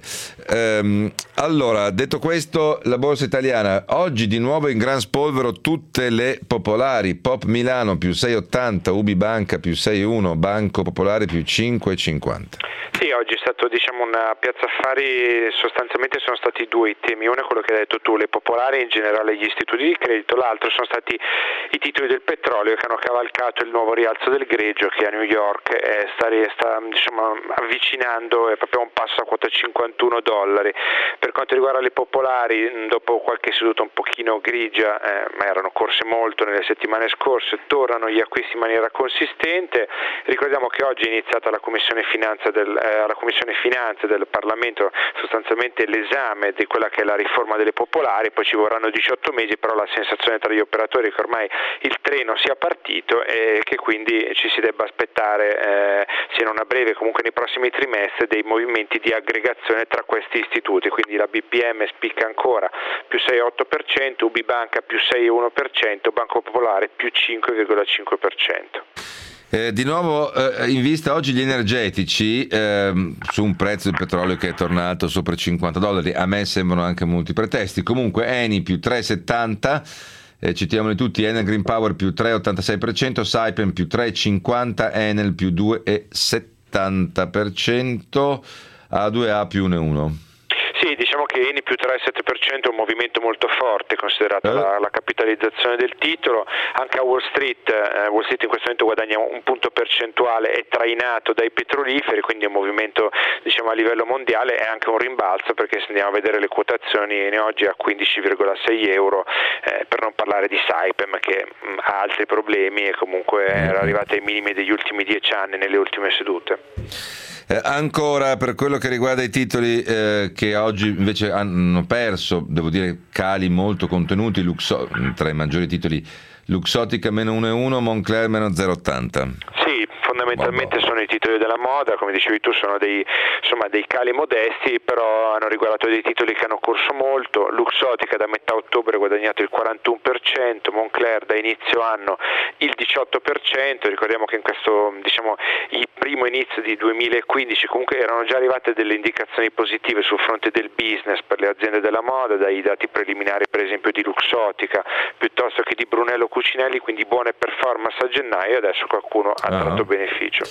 Ehm, allora, detto questo, la borsa italiana oggi di nuovo in gran spolvero tutte le popolari. Pop Milano più sei virgola ottanta, Ubi Banca più sei virgola uno, Banco Popolare più cinque virgola cinquanta. Sì, oggi è stato, diciamo, una piazza affari, sostanzialmente sono stati due i temi. Uno è quello che hai detto tu, le popolari e in generale gli istituti di credito, l'altro sono stati i titoli del petrolio che hanno cavalcato il nuovo rialzo del greggio che a New York è, sta, sta diciamo, avvicinando, è proprio un passo a quota cinquantuno dollari. Per quanto riguarda le popolari, dopo qualche seduta un pochino grigia, eh, ma erano corse molto nelle settimane scorse, tornano gli acquisti in maniera consistente. Ricordiamo che oggi è iniziata la Commissione Finanza del eh, alla Commissione Finanze del Parlamento sostanzialmente l'esame di quella che è la riforma delle popolari, poi ci vorranno diciotto mesi, però la sensazione tra gli operatori è che ormai il treno sia partito e che quindi ci si debba aspettare, eh, sia non a breve comunque nei prossimi trimestri, dei movimenti di aggregazione tra questi istituti, quindi la B P M spicca ancora più sei virgola otto per cento, Ubi Banca più sei virgola uno per cento, Banco Popolare più cinque virgola cinque per cento. Eh, di nuovo eh, in vista oggi gli energetici, eh, su un prezzo del petrolio che è tornato sopra i cinquanta dollari, a me sembrano anche molti pretesti. Comunque Eni più tre virgola settanta, eh, citiamoli tutti, Enel Green Power più tre virgola ottantasei per cento, Saipem più tre virgola cinquanta, Enel più due virgola settanta per cento, A due A più uno virgola uno. Sì, diciamo che Eni più tre virgola sette per cento è un movimento molto forte considerata eh. la, la capitalizzazione del titolo. Anche a Wall Street, eh, Wall Street in questo momento guadagna un punto percentuale, è trainato dai petroliferi, quindi è un movimento, diciamo, a livello mondiale, è anche un rimbalzo, perché se andiamo a vedere le quotazioni Eni oggi a quindici virgola sei euro, eh, per non parlare di Saipem che mh, ha altri problemi e comunque era arrivata ai minimi degli ultimi dieci anni nelle ultime sedute. Eh, ancora per quello che riguarda i titoli eh, che oggi invece hanno perso, devo dire cali molto contenuti, Luxo- tra i maggiori titoli Luxottica meno uno virgola uno, Moncler meno zero virgola ottanta. Sì, fondamentalmente sono i titoli della moda, come dicevi tu sono dei, insomma, dei cali modesti, però hanno riguardato dei titoli che hanno corso molto. Luxottica da metà ottobre ha guadagnato il quarantuno per cento, Moncler da inizio anno il diciotto per cento. Ricordiamo che in questo, diciamo, il primo inizio di duemilaquindici comunque erano già arrivate delle indicazioni positive sul fronte del business per le aziende della moda, dai dati preliminari per esempio di Luxottica piuttosto che di Brunello Cucinelli, quindi buone performance a gennaio, e adesso qualcuno ha tratto beneficio.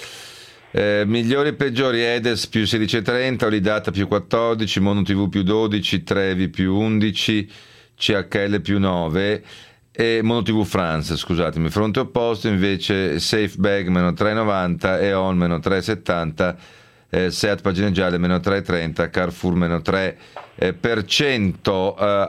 Eh, migliori e peggiori: Edes più sedici virgola trenta, Olidata più quattordici, Mono T V più dodici, Trevi più undici, C H L più nove e Mono T V France, scusatemi, fronte opposto invece Safebag meno tre virgola novanta, E O N meno tre virgola settanta, eh, Seat Pagine Gialle meno tre virgola trenta, Carrefour meno tre per cento. Eh,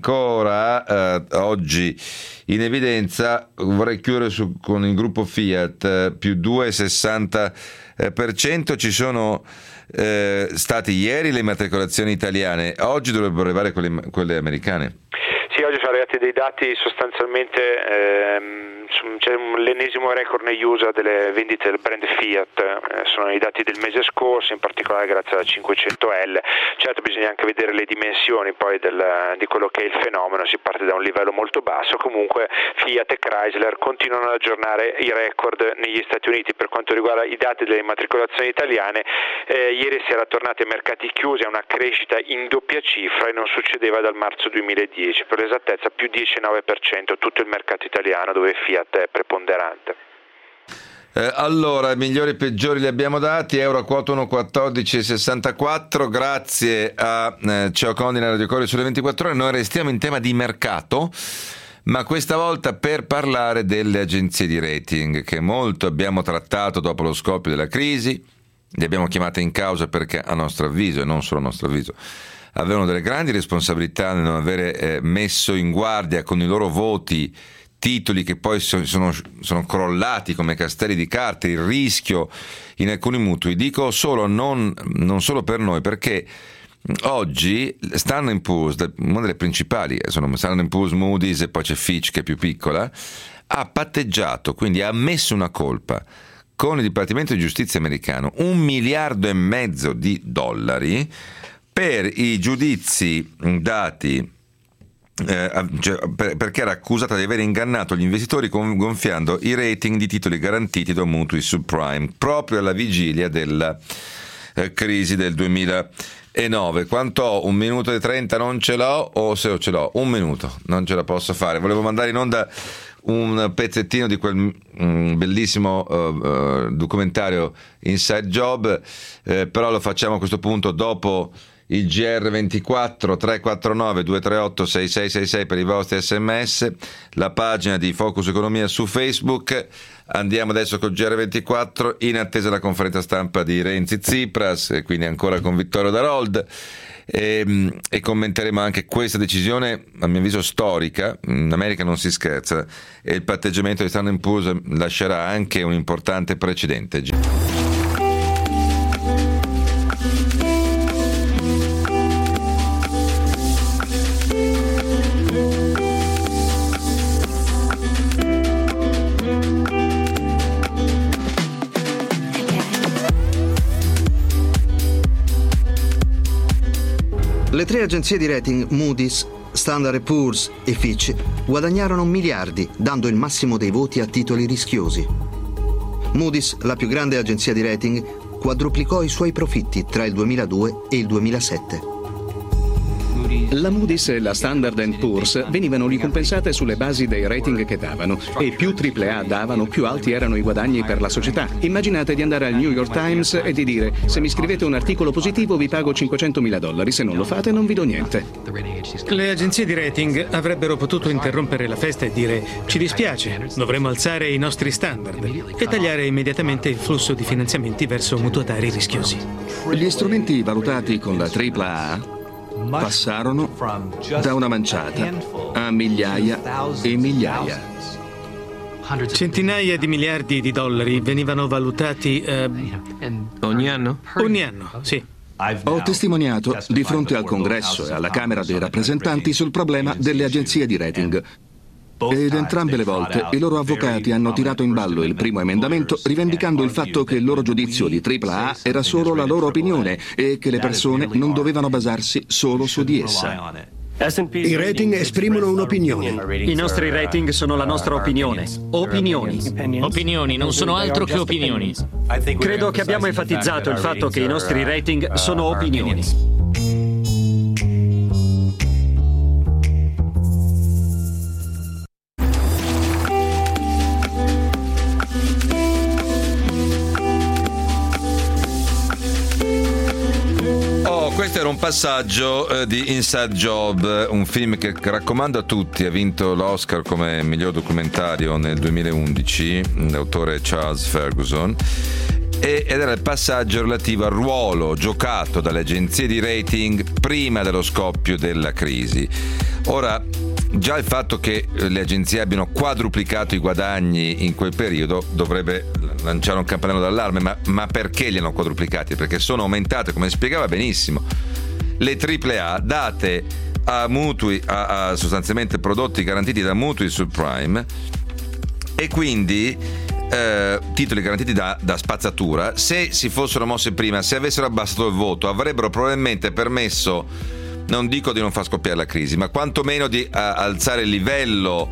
ancora eh, oggi in evidenza vorrei chiudere su, con il gruppo Fiat eh, più due virgola sessanta per cento. Ci sono eh, state ieri le immatricolazioni italiane, oggi dovrebbero arrivare quelle, quelle americane. Sì, oggi sono arrivati dei dati sostanzialmente, ehm, c'è l'ennesimo record negli U S A delle vendite del brand Fiat, eh, sono i dati del mese scorso, in particolare grazie alla cinquecento L. Certo, bisogna anche vedere le dimensioni poi del, di quello che è il fenomeno, si parte da un livello molto basso. Comunque Fiat e Chrysler continuano ad aggiornare i record negli Stati Uniti. Per quanto riguarda i dati delle immatricolazioni italiane, eh, ieri si era tornati ai mercati chiusi a una crescita in doppia cifra e non succedeva dal marzo duemiladieci, per l'esattezza più dieci virgola nove per cento tutto il mercato italiano dove Fiat è preponderante. Eh, allora, i migliori e peggiori li abbiamo dati. Euro a quota uno virgola quattordici sessantaquattro. Grazie a eh, Ceo Condina, Radio Corriere sulle ventiquattro ore. Noi restiamo in tema di mercato, ma questa volta per parlare delle agenzie di rating, che molto abbiamo trattato dopo lo scoppio della crisi. Le abbiamo chiamate in causa perché, a nostro avviso, e non solo a nostro avviso, avevano delle grandi responsabilità nel non avere eh, messo in guardia con i loro voti titoli che poi sono, sono crollati come castelli di carte, il rischio in alcuni mutui. Dico solo, non, non solo per noi, perché oggi Standard and Poor's, una delle principali, sono Standard and Poor's, Moody's e poi c'è Fitch che è più piccola, ha patteggiato, quindi ha ammesso una colpa con il Dipartimento di Giustizia americano, un miliardo e mezzo di dollari per i giudizi dati Eh, cioè, per, perché era accusata di aver ingannato gli investitori gonfiando i rating di titoli garantiti da mutui subprime proprio alla vigilia della eh, crisi del duemilanove. Quanto ho? Un minuto e trenta non ce l'ho, o se ce l'ho un minuto non ce la posso fare. Volevo mandare in onda un pezzettino di quel mm, bellissimo uh, uh, documentario Inside Job, eh, però lo facciamo a questo punto dopo il G R ventiquattro. Tre quattro nove due tre otto sei sei sei sei per i vostri sms, la pagina di Focus Economia su Facebook. Andiamo adesso con G R ventiquattro, in attesa della conferenza stampa di Renzi Tsipras, e quindi ancora con Vittorio Darold, e, e commenteremo anche questa decisione, a mio avviso storica. In America non si scherza, e il patteggiamento di Standard and Poor's lascerà anche un importante precedente. Le tre agenzie di rating Moody's, Standard and Poor's e Fitch guadagnarono miliardi dando il massimo dei voti a titoli rischiosi. Moody's, la più grande agenzia di rating, quadruplicò i suoi profitti tra il duemiladue e il duemilasette. La Moody's e la Standard and Poor's venivano ricompensate sulle basi dei rating che davano, e più tripla A davano, più alti erano i guadagni per la società. Immaginate di andare al New York Times e di dire: se mi scrivete un articolo positivo vi pago cinquecentomila dollari, se non lo fate non vi do niente. Le agenzie di rating avrebbero potuto interrompere la festa e dire: ci dispiace, dovremmo alzare i nostri standard, e tagliare immediatamente il flusso di finanziamenti verso mutuatari rischiosi. Gli strumenti valutati con la tripla A passarono da una manciata a migliaia e migliaia. Centinaia di miliardi di dollari venivano valutati eh, ogni anno? Ogni anno, sì. Ho testimoniato di fronte al Congresso e alla Camera dei rappresentanti sul problema delle agenzie di rating. Ed entrambe le volte i loro avvocati hanno tirato in ballo il primo emendamento, rivendicando il fatto che il loro giudizio di tripla A era solo la loro opinione e che le persone non dovevano basarsi solo su di essa. I rating esprimono un'opinione. I nostri rating sono la nostra opinione. Opinioni. Opinioni non sono altro che opinioni. Credo che abbiamo enfatizzato il fatto che i nostri rating sono opinioni. Questo era un passaggio eh, di Inside Job, un film che raccomando a tutti. Ha vinto l'Oscar come miglior documentario nel duemilaundici, l'autore Charles Ferguson, ed era il passaggio relativo al ruolo giocato dalle agenzie di rating prima dello scoppio della crisi. Ora, già il fatto che le agenzie abbiano quadruplicato i guadagni in quel periodo dovrebbe lanciare un campanello d'allarme, ma, ma perché li hanno quadruplicati? Perché sono aumentate, come spiegava benissimo, le tripla A date a mutui, a, a sostanzialmente prodotti garantiti da mutui subprime, e quindi eh, titoli garantiti da, da spazzatura. Se si fossero mossi prima, se avessero abbassato il voto, avrebbero probabilmente permesso, non dico di non far scoppiare la crisi, ma quantomeno di a, alzare il livello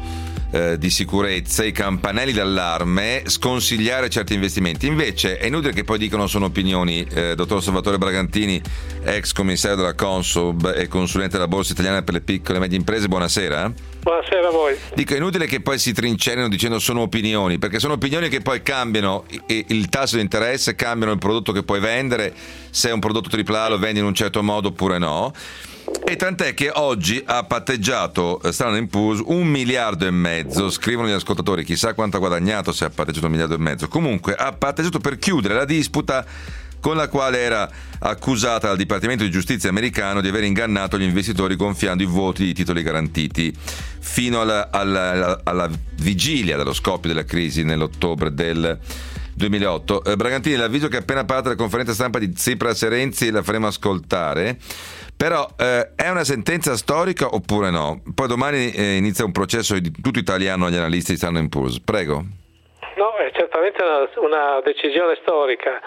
eh, di sicurezza, i campanelli d'allarme, sconsigliare certi investimenti. Invece è inutile che poi dicano sono opinioni. Eh, dottor Salvatore Bragantini, ex commissario della Consob e consulente della Borsa Italiana per le piccole e medie imprese, buonasera. Buonasera a voi. Dico, è inutile che poi si trincerino dicendo sono opinioni, perché sono opinioni che poi cambiano il tasso di interesse, cambiano il prodotto che puoi vendere, se è un prodotto tripla A lo vendi in un certo modo oppure no. E tant'è che oggi ha patteggiato Standard and Poor's un miliardo e mezzo, scrivono gli ascoltatori, chissà quanto ha guadagnato se ha patteggiato un miliardo e mezzo. Comunque ha patteggiato per chiudere la disputa con la quale era accusata dal Dipartimento di Giustizia americano di aver ingannato gli investitori gonfiando i voti di titoli garantiti fino alla, alla, alla vigilia dello scoppio della crisi nell'ottobre del duemilaotto. Eh, Bragantini, l'avviso che è appena parte la conferenza stampa di Tsipras e Renzi la faremo ascoltare, però eh, è una sentenza storica oppure no? Poi domani eh, inizia un processo di tutto italiano agli analisti di Standard and Poor's. Prego. No, è certamente una, una decisione storica.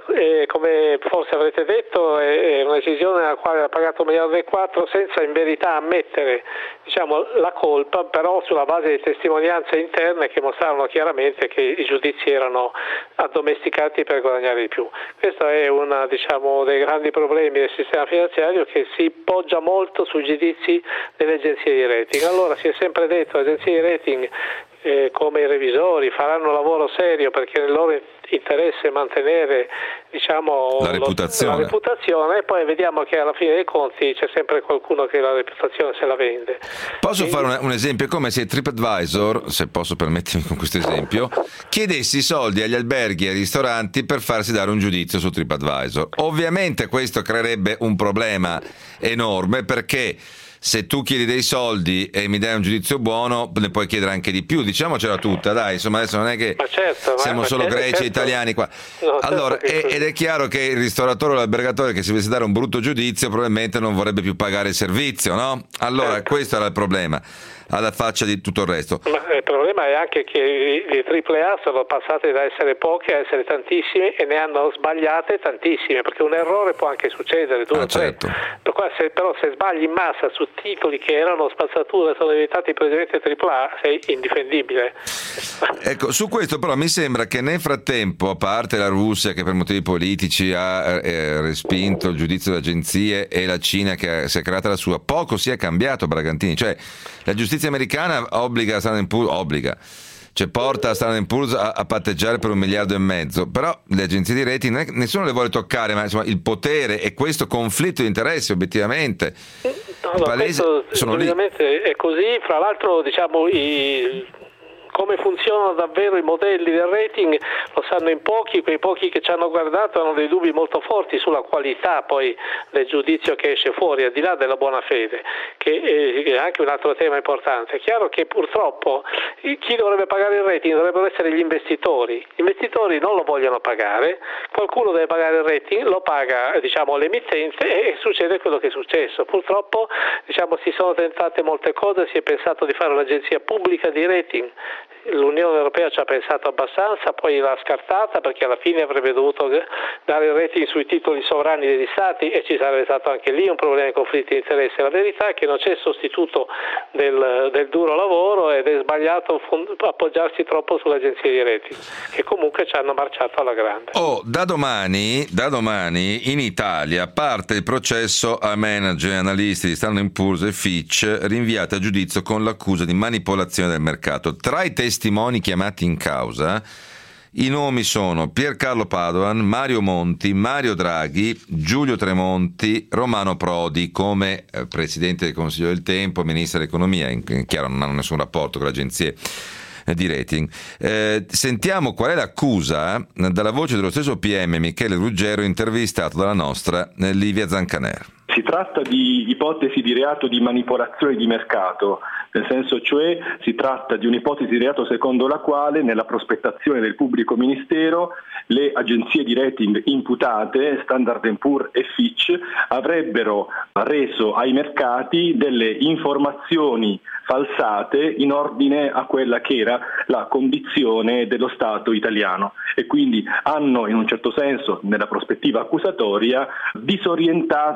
E come forse avrete detto è una decisione alla quale ha pagato un miliardo e quattro senza in verità ammettere, diciamo, la colpa, però sulla base di testimonianze interne che mostrarono chiaramente che i giudizi erano addomesticati per guadagnare di più. Questo è uno, diciamo, dei grandi problemi del sistema finanziario, che si poggia molto sui giudizi delle agenzie di rating. Allora si è sempre detto le agenzie di rating Eh, come i revisori faranno un lavoro serio perché nel loro interesse mantenere, diciamo, la reputazione. Lo, la reputazione, e poi vediamo che alla fine dei conti c'è sempre qualcuno che la reputazione se la vende. Posso Quindi... fare un, un esempio? È come se TripAdvisor, se posso permettermi con questo esempio, chiedessi soldi agli alberghi e ai ristoranti per farsi dare un giudizio su TripAdvisor. Ovviamente questo creerebbe un problema enorme, perché se tu chiedi dei soldi e mi dai un giudizio buono, ne puoi chiedere anche di più, diciamocela tutta, dai, insomma, adesso non è che ma certo, siamo ma solo certo, greci e certo. italiani qua. No, allora, certo e, ed è chiaro che il ristoratore o l'albergatore che si volesse dare un brutto giudizio probabilmente non vorrebbe più pagare il servizio, no? Allora, certo. Questo era il problema, alla faccia di tutto il resto. Ma il problema è anche che le tripla A sono passate da essere poche a essere tantissime e ne hanno sbagliate tantissime, perché un errore può anche succedere, due ah, o tre. Certo. Se, però se sbagli in massa su titoli che erano spazzatura e sono diventati praticamente tripla A, sei indifendibile. Ecco, su questo però mi sembra che nel frattempo, a parte la Russia che per motivi politici ha eh, respinto il giudizio delle agenzie e la Cina che si è creata la sua, poco si è cambiato, Bragantini. Cioè la giustizia americana obbliga Standard and Poor's, obbliga cioè porta Standard and Poor's a, a patteggiare per un miliardo e mezzo, però le agenzie di rating non è, nessuno le vuole toccare, ma insomma il potere e questo conflitto di interessi obiettivamente no, no, palese, sono lì. È così, fra l'altro, diciamo, i come funzionano davvero i modelli del rating lo sanno in pochi, quei pochi che ci hanno guardato hanno dei dubbi molto forti sulla qualità poi del giudizio che esce fuori, al di là della buona fede, che è anche un altro tema importante. È chiaro che purtroppo chi dovrebbe pagare il rating dovrebbero essere gli investitori. Gli investitori non lo vogliono pagare, qualcuno deve pagare il rating, lo paga, diciamo, l'emittente, e succede quello che è successo. Purtroppo, diciamo, si sono tentate molte cose, si è pensato di fare un'agenzia pubblica di rating. L'Unione Europea ci ha pensato abbastanza, poi l'ha scartata perché alla fine avrebbe dovuto dare il rating sui titoli sovrani degli Stati e ci sarebbe stato anche lì un problema di conflitti di interesse. La verità è che non c'è sostituto del, del duro lavoro ed è sbagliato appoggiarsi troppo sulle agenzie di rating, che comunque ci hanno marciato alla grande. Oh, da domani, da domani in Italia parte il processo a manager e analisti di Standard and Poor's e Fitch rinviati a giudizio con l'accusa di manipolazione del mercato. Tra i testimoni chiamati in causa i nomi sono Piercarlo Padoan, Mario Monti, Mario Draghi, Giulio Tremonti, Romano Prodi come eh, Presidente del Consiglio del Tempo, Ministro dell'Economia. In, in chiaro non hanno nessun rapporto con le agenzie eh, di rating. Eh, sentiamo qual è l'accusa dalla voce dello stesso P M Michele Ruggero, intervistato dalla nostra eh, Livia Zancaner. Si tratta di ipotesi di reato di manipolazione di mercato, nel senso cioè si tratta di un'ipotesi di reato secondo la quale nella prospettazione del pubblico ministero le agenzie di rating imputate, Standard and Poor's e Fitch, avrebbero reso ai mercati delle informazioni falsate in ordine a quella che era la condizione dello Stato italiano, e quindi hanno in un certo senso, nella prospettiva accusatoria, disorientato gli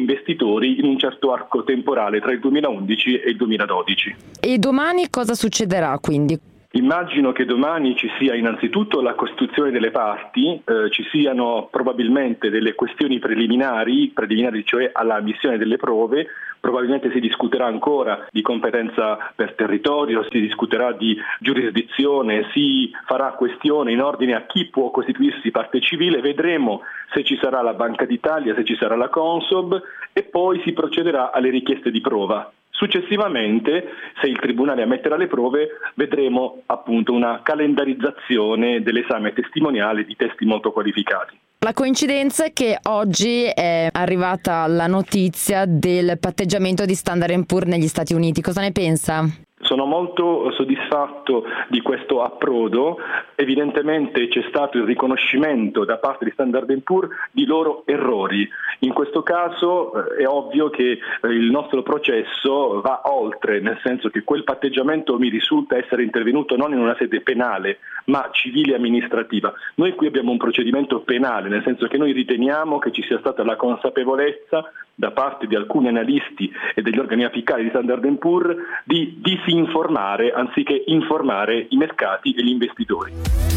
investitori in un certo arco temporale tra il duemilaundici e il duemiladodici. E domani cosa succederà quindi? Immagino che domani ci sia innanzitutto la costituzione delle parti, eh, ci siano probabilmente delle questioni preliminari, preliminari cioè alla ammissione delle prove, probabilmente si discuterà ancora di competenza per territorio, si discuterà di giurisdizione, si farà questione in ordine a chi può costituirsi parte civile, vedremo se ci sarà la Banca d'Italia, se ci sarà la Consob e poi si procederà alle richieste di prova. Successivamente, se il Tribunale ammetterà le prove, vedremo appunto una calendarizzazione dell'esame testimoniale di testi molto qualificati. La coincidenza è che oggi è arrivata la notizia del patteggiamento di Standard and Poor's negli Stati Uniti. Cosa ne pensa? Sono molto soddisfatto di questo approdo, evidentemente c'è stato il riconoscimento da parte di Standard and Poor's di loro errori. In questo caso eh, è ovvio che eh, il nostro processo va oltre, nel senso che quel patteggiamento mi risulta essere intervenuto non in una sede penale, ma civile e amministrativa. Noi qui abbiamo un procedimento penale, nel senso che noi riteniamo che ci sia stata la consapevolezza da parte di alcuni analisti e degli organi apicali di Standard and Poor's di disinformare anziché informare i mercati e gli investitori.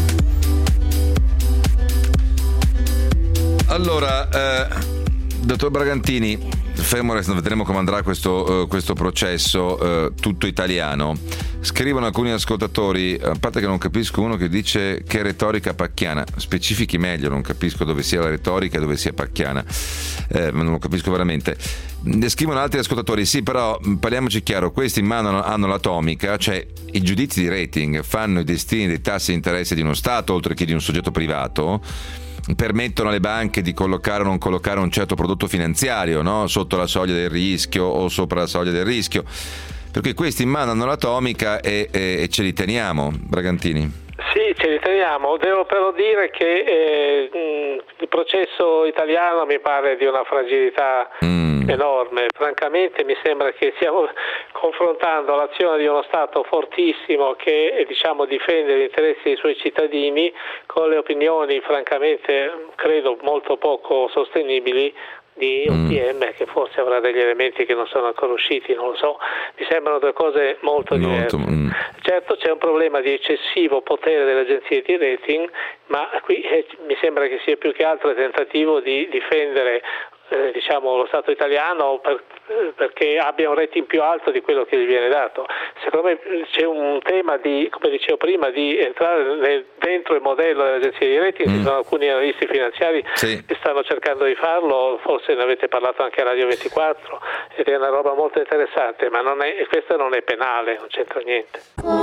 Allora, eh, dottor Bragantini, fermo restando, vedremo come andrà questo, uh, questo processo uh, tutto italiano. Scrivono alcuni ascoltatori, a parte che non capisco uno che dice che retorica pacchiana, specifichi meglio, non capisco dove sia la retorica e dove sia pacchiana, eh, non lo capisco veramente. Ne scrivono altri ascoltatori, sì, però parliamoci chiaro, questi in mano hanno l'atomica, cioè i giudizi di rating fanno i destini dei tassi di interesse di uno Stato oltre che di un soggetto privato, permettono alle banche di collocare o non collocare un certo prodotto finanziario, no? Sotto la soglia del rischio o sopra la soglia del rischio, perché questi in mano hanno l'atomica e, e, e ce li teniamo. Bragantini? Sì, ce li teniamo. Devo però dire che eh, il processo italiano mi pare di una fragilità mm. enorme. Francamente mi sembra che stiamo confrontando l'azione di uno Stato fortissimo che diciamo difende gli interessi dei suoi cittadini con le opinioni francamente credo molto poco sostenibili di un P M che forse avrà degli elementi che non sono ancora usciti, non lo so, mi sembrano due cose molto diverse. Molto, mm. Certo c'è un problema di eccessivo potere delle agenzie di rating, ma qui eh, mi sembra che sia più che altro il tentativo di difendere eh, diciamo lo Stato italiano per, eh, perché abbia un rating più alto di quello che gli viene dato. Secondo me c'è un tema di, come dicevo prima, di entrare nel, dentro il modello delle agenzie di rating, mm. ci sono alcuni analisti finanziari sì. che stanno cercando di farlo, forse ne avete parlato anche a Radio ventiquattro ed è una roba molto interessante, ma non è, questo non è penale, non c'entra niente.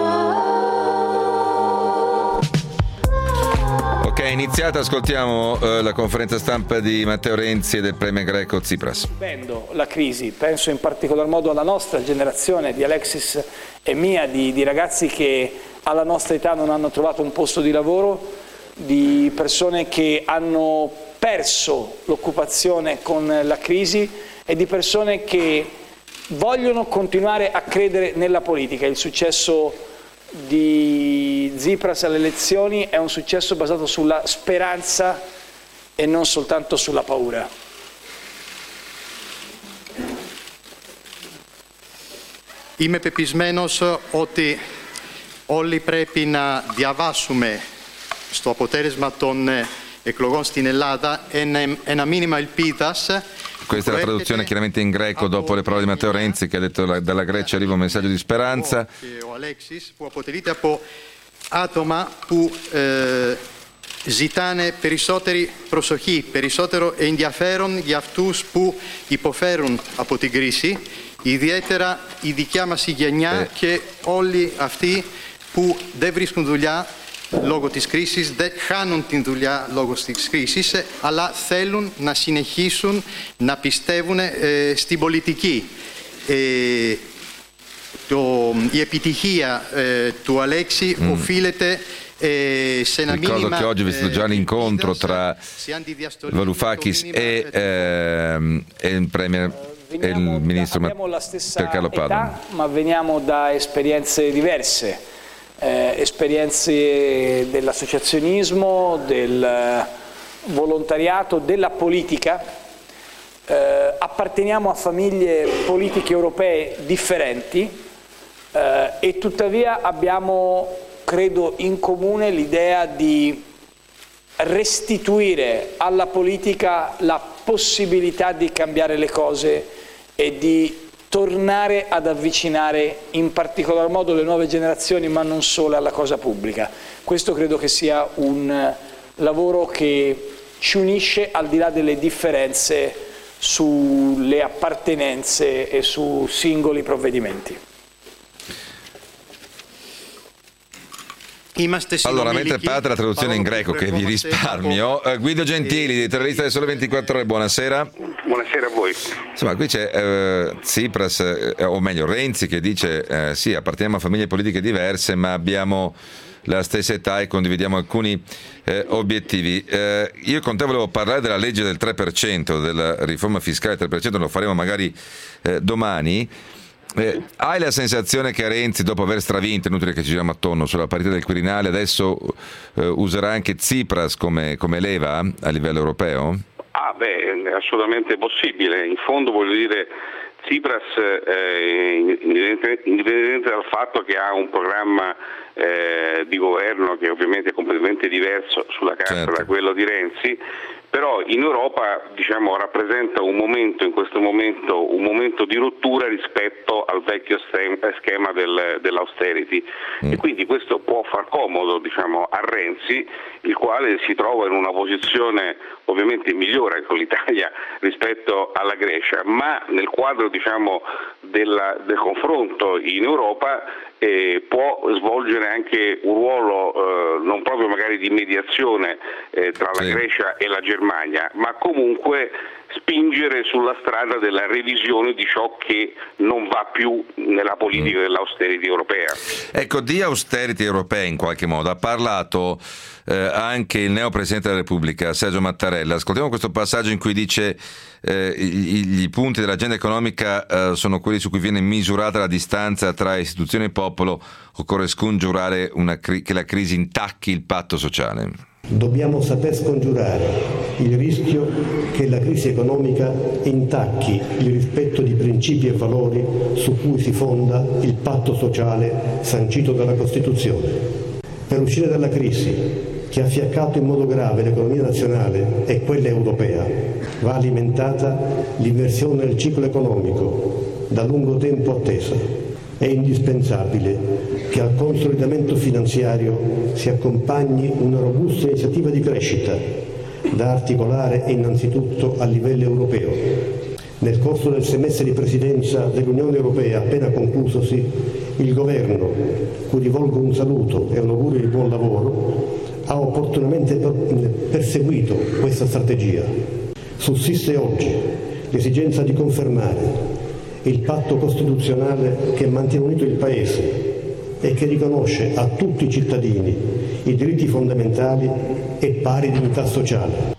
Ok, iniziata, ascoltiamo eh, la conferenza stampa di Matteo Renzi e del premier greco Tsipras. Subendo la crisi, penso in particolar modo alla nostra generazione di Alexis e mia, di, di ragazzi che alla nostra età non hanno trovato un posto di lavoro, di persone che hanno perso l'occupazione con la crisi e di persone che vogliono continuare a credere nella politica. Il successo di Tsipras alle elezioni è un successo basato sulla speranza e non soltanto sulla paura. Είμαι πεπισμένος ότι όλοι πρέπει να διαβάσουμε στο αποτέλεσμα των εκλογών στην Ελλάδα ένα, ένα μήνυμα ελπίδας. Questa è la traduzione chiaramente in greco dopo le parole di Matteo Renzi che ha detto che dalla Grecia arriva un messaggio di speranza. Ο Αλέξης που αποτελείται από άτομα που ε, ζητάνε περισσότερη προσοχή, περισσότερο ενδιαφέρον για αυτούς που υποφέρουν από την κρίση, ιδιαίτερα η δικιά μας η γενιά και όλοι αυτοί που δεν βρίσκουν δουλειά λόγω της κρίσης, δεν χάνουν την δουλειά λόγω της κρίσης, αλλά θέλουν να συνεχίσουν να πιστεύουν ε, στην πολιτική. Ε, το, η επιτυχία ε, του Αλέξη mm. οφείλεται eh, se una Ricordo minima, che oggi ho visto già l'incontro tra Varoufakis e, ehm, e il premier e il ministro Piercarlo Padoan. Ma veniamo da esperienze diverse. Eh, esperienze dell'associazionismo, del volontariato, della politica eh, apparteniamo a famiglie politiche europee differenti eh, e tuttavia abbiamo, credo, in comune l'idea di restituire alla politica la possibilità di cambiare le cose e di tornare ad avvicinare in particolar modo le nuove generazioni, ma non solo, alla cosa pubblica. Questo credo che sia un lavoro che ci unisce al di là delle differenze sulle appartenenze e su singoli provvedimenti. Allora, mentre parte la traduzione in greco che vi risparmio, uh, Guido Gentili, editorialista del Sole ventiquattro Ore, buonasera. Buonasera a voi. Insomma, qui c'è uh, Tsipras, eh, o meglio Renzi, che dice eh, sì, apparteniamo a famiglie politiche diverse, ma abbiamo la stessa età e condividiamo alcuni eh, obiettivi. Eh, io con te volevo parlare della legge del tre per cento, della riforma fiscale del tre per cento, lo faremo magari eh, domani. Eh, hai la sensazione che Renzi, dopo aver stravinto, inutile che ci giriamo attorno sulla parità del Quirinale, adesso eh, userà anche Tsipras come, come leva a livello europeo? Ah beh, è assolutamente possibile. In fondo, voglio dire, Tsipras, eh, indipendentemente dal fatto che ha un programma eh, di governo che ovviamente è completamente diverso sulla carta certo. da quello di Renzi, però in Europa, diciamo, rappresenta un momento, in questo momento, un momento di rottura rispetto al vecchio schema del, dell'austerity mm. e quindi questo può far comodo, diciamo, a Renzi, il quale si trova in una posizione ovviamente migliore con l'Italia rispetto alla Grecia, ma nel quadro, diciamo, della, del confronto in Europa eh, può svolgere anche un ruolo eh, non proprio magari di mediazione eh, tra la sì. Grecia e la Germania, ma comunque spingere sulla strada della revisione di ciò che non va più nella politica mm. dell'austerity europea. Ecco, di austerity europea in qualche modo ha parlato eh, anche il neo Presidente della Repubblica, Sergio Mattarella. Ascoltiamo questo passaggio in cui dice eh, i, i punti dell'agenda economica eh, sono quelli su cui viene misurata la distanza tra istituzioni e popolo, occorre scongiurare una cri- che la crisi intacchi il patto sociale. Dobbiamo saper scongiurare il rischio che la crisi economica intacchi il rispetto di principi e valori su cui si fonda il patto sociale sancito dalla Costituzione. Per uscire dalla crisi, che ha fiaccato in modo grave l'economia nazionale e quella europea, va alimentata l'inversione del ciclo economico, da lungo tempo attesa. È indispensabile che al consolidamento finanziario si accompagni una robusta iniziativa di crescita, da articolare innanzitutto a livello europeo. Nel corso del semestre di presidenza dell'Unione Europea appena conclusosi, il Governo, cui rivolgo un saluto e un augurio di buon lavoro, ha opportunamente perseguito questa strategia. Sussiste oggi l'esigenza di confermare il patto costituzionale che mantiene unito il Paese e che riconosce a tutti i cittadini i diritti fondamentali e pari dignità sociale.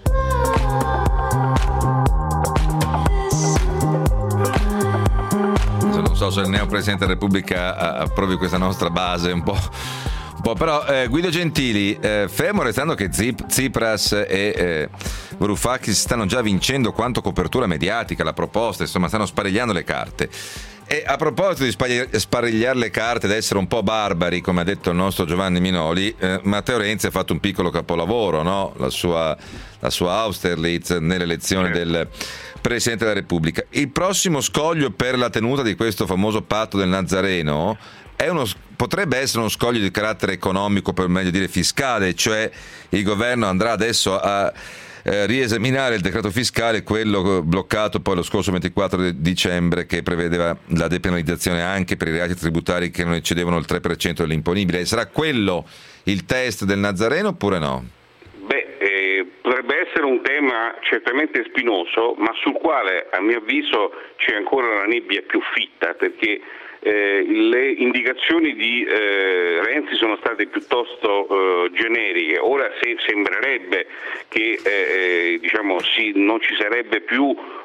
Non so se il neo Presidente della Repubblica approvi questa nostra base un po'. Però eh, Guido Gentili, eh, fermo restando che Zip, Tsipras e eh, Varoufakis stanno già vincendo quanto copertura mediatica, la proposta, insomma stanno sparigliando le carte. E a proposito di sparigliare le carte ed essere un po' barbari, come ha detto il nostro Giovanni Minoli, eh, Matteo Renzi ha fatto un piccolo capolavoro, no? la, sua, la sua Austerlitz nell'elezione del Presidente della Repubblica. Il prossimo scoglio per la tenuta di questo famoso patto del Nazareno è uno, potrebbe essere uno scoglio di carattere economico, per meglio dire fiscale, cioè il governo andrà adesso a eh, riesaminare il decreto fiscale, quello bloccato poi lo scorso ventiquattro dicembre, che prevedeva la depenalizzazione anche per i reati tributari che non eccedevano il tre per cento dell'imponibile. Sarà quello il test del Nazareno oppure no? Beh, eh, potrebbe essere un tema certamente spinoso, ma sul quale a mio avviso c'è ancora una nebbia più fitta, perché Eh, le indicazioni di eh, Renzi sono state piuttosto eh, generiche. Ora se sembrerebbe che eh, diciamo, sì, non ci sarebbe più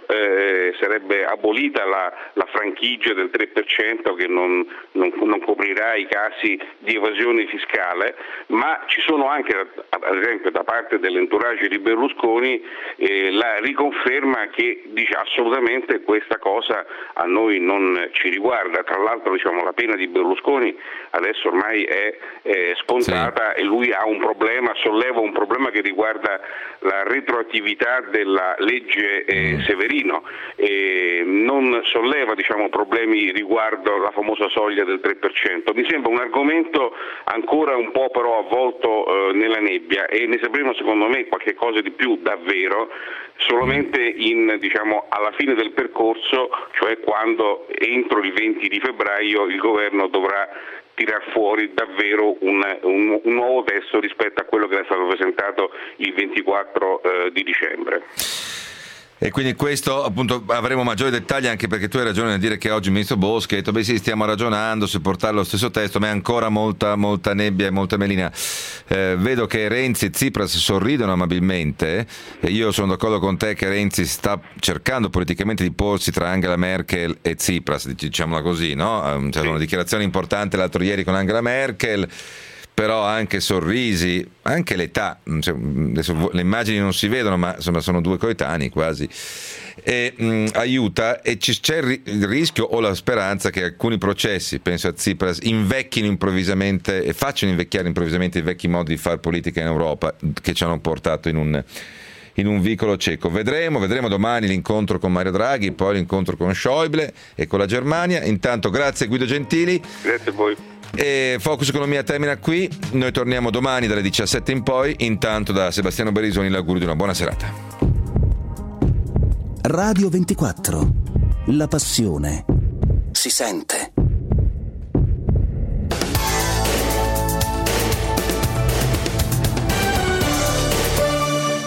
eh, sarebbe abolita la, la franchigia del tre per cento che non, non, non coprirà i casi di evasione fiscale, ma ci sono anche, ad esempio da parte dell'entourage di Berlusconi, eh, la riconferma che dice assolutamente questa cosa a noi non ci riguarda. Tra l'altro, diciamo, la pena di Berlusconi adesso ormai è, è scontata, sì. E lui ha un problema, solleva un problema che riguarda la retroattività della legge eh, Severino, e non solleva, diciamo, problemi riguardo la famosa soglia del tre per cento. Mi sembra un argomento ancora un po' però avvolto eh, nella nebbia, e ne sapremo secondo me qualche cosa di più davvero solamente in, diciamo, alla fine del percorso, cioè quando entro il venti di febbraio il governo dovrà tirar fuori davvero un, un, un nuovo testo rispetto a quello che è stato presentato il ventiquattro eh, di dicembre. E quindi questo, appunto, avremo maggiori dettagli, anche perché tu hai ragione nel dire che oggi il ministro Boschi ha detto beh sì, stiamo ragionando se portare lo stesso testo, ma è ancora molta, molta nebbia e molta melina. Eh, vedo che Renzi e Tsipras sorridono amabilmente, e io sono d'accordo con te che Renzi sta cercando politicamente di porsi tra Angela Merkel e Tsipras, diciamola così, no? C'è una dichiarazione importante l'altro ieri con Angela Merkel, però anche sorrisi, anche l'età, adesso le immagini non si vedono, ma insomma sono due coetanei quasi, e mh, aiuta, e ci, c'è il rischio o la speranza che alcuni processi, penso a Tsipras, invecchino improvvisamente e facciano invecchiare improvvisamente i vecchi modi di fare politica in Europa che ci hanno portato in un, in un vicolo cieco. Vedremo, vedremo domani l'incontro con Mario Draghi, poi l'incontro con Schäuble e con la Germania. Intanto grazie Guido Gentili. Grazie a voi. E Focus Economia termina qui, noi torniamo domani dalle diciassette in poi. Intanto da Sebastiano Berisoni l'augurio di una buona serata. Radio ventiquattro, la passione si sente.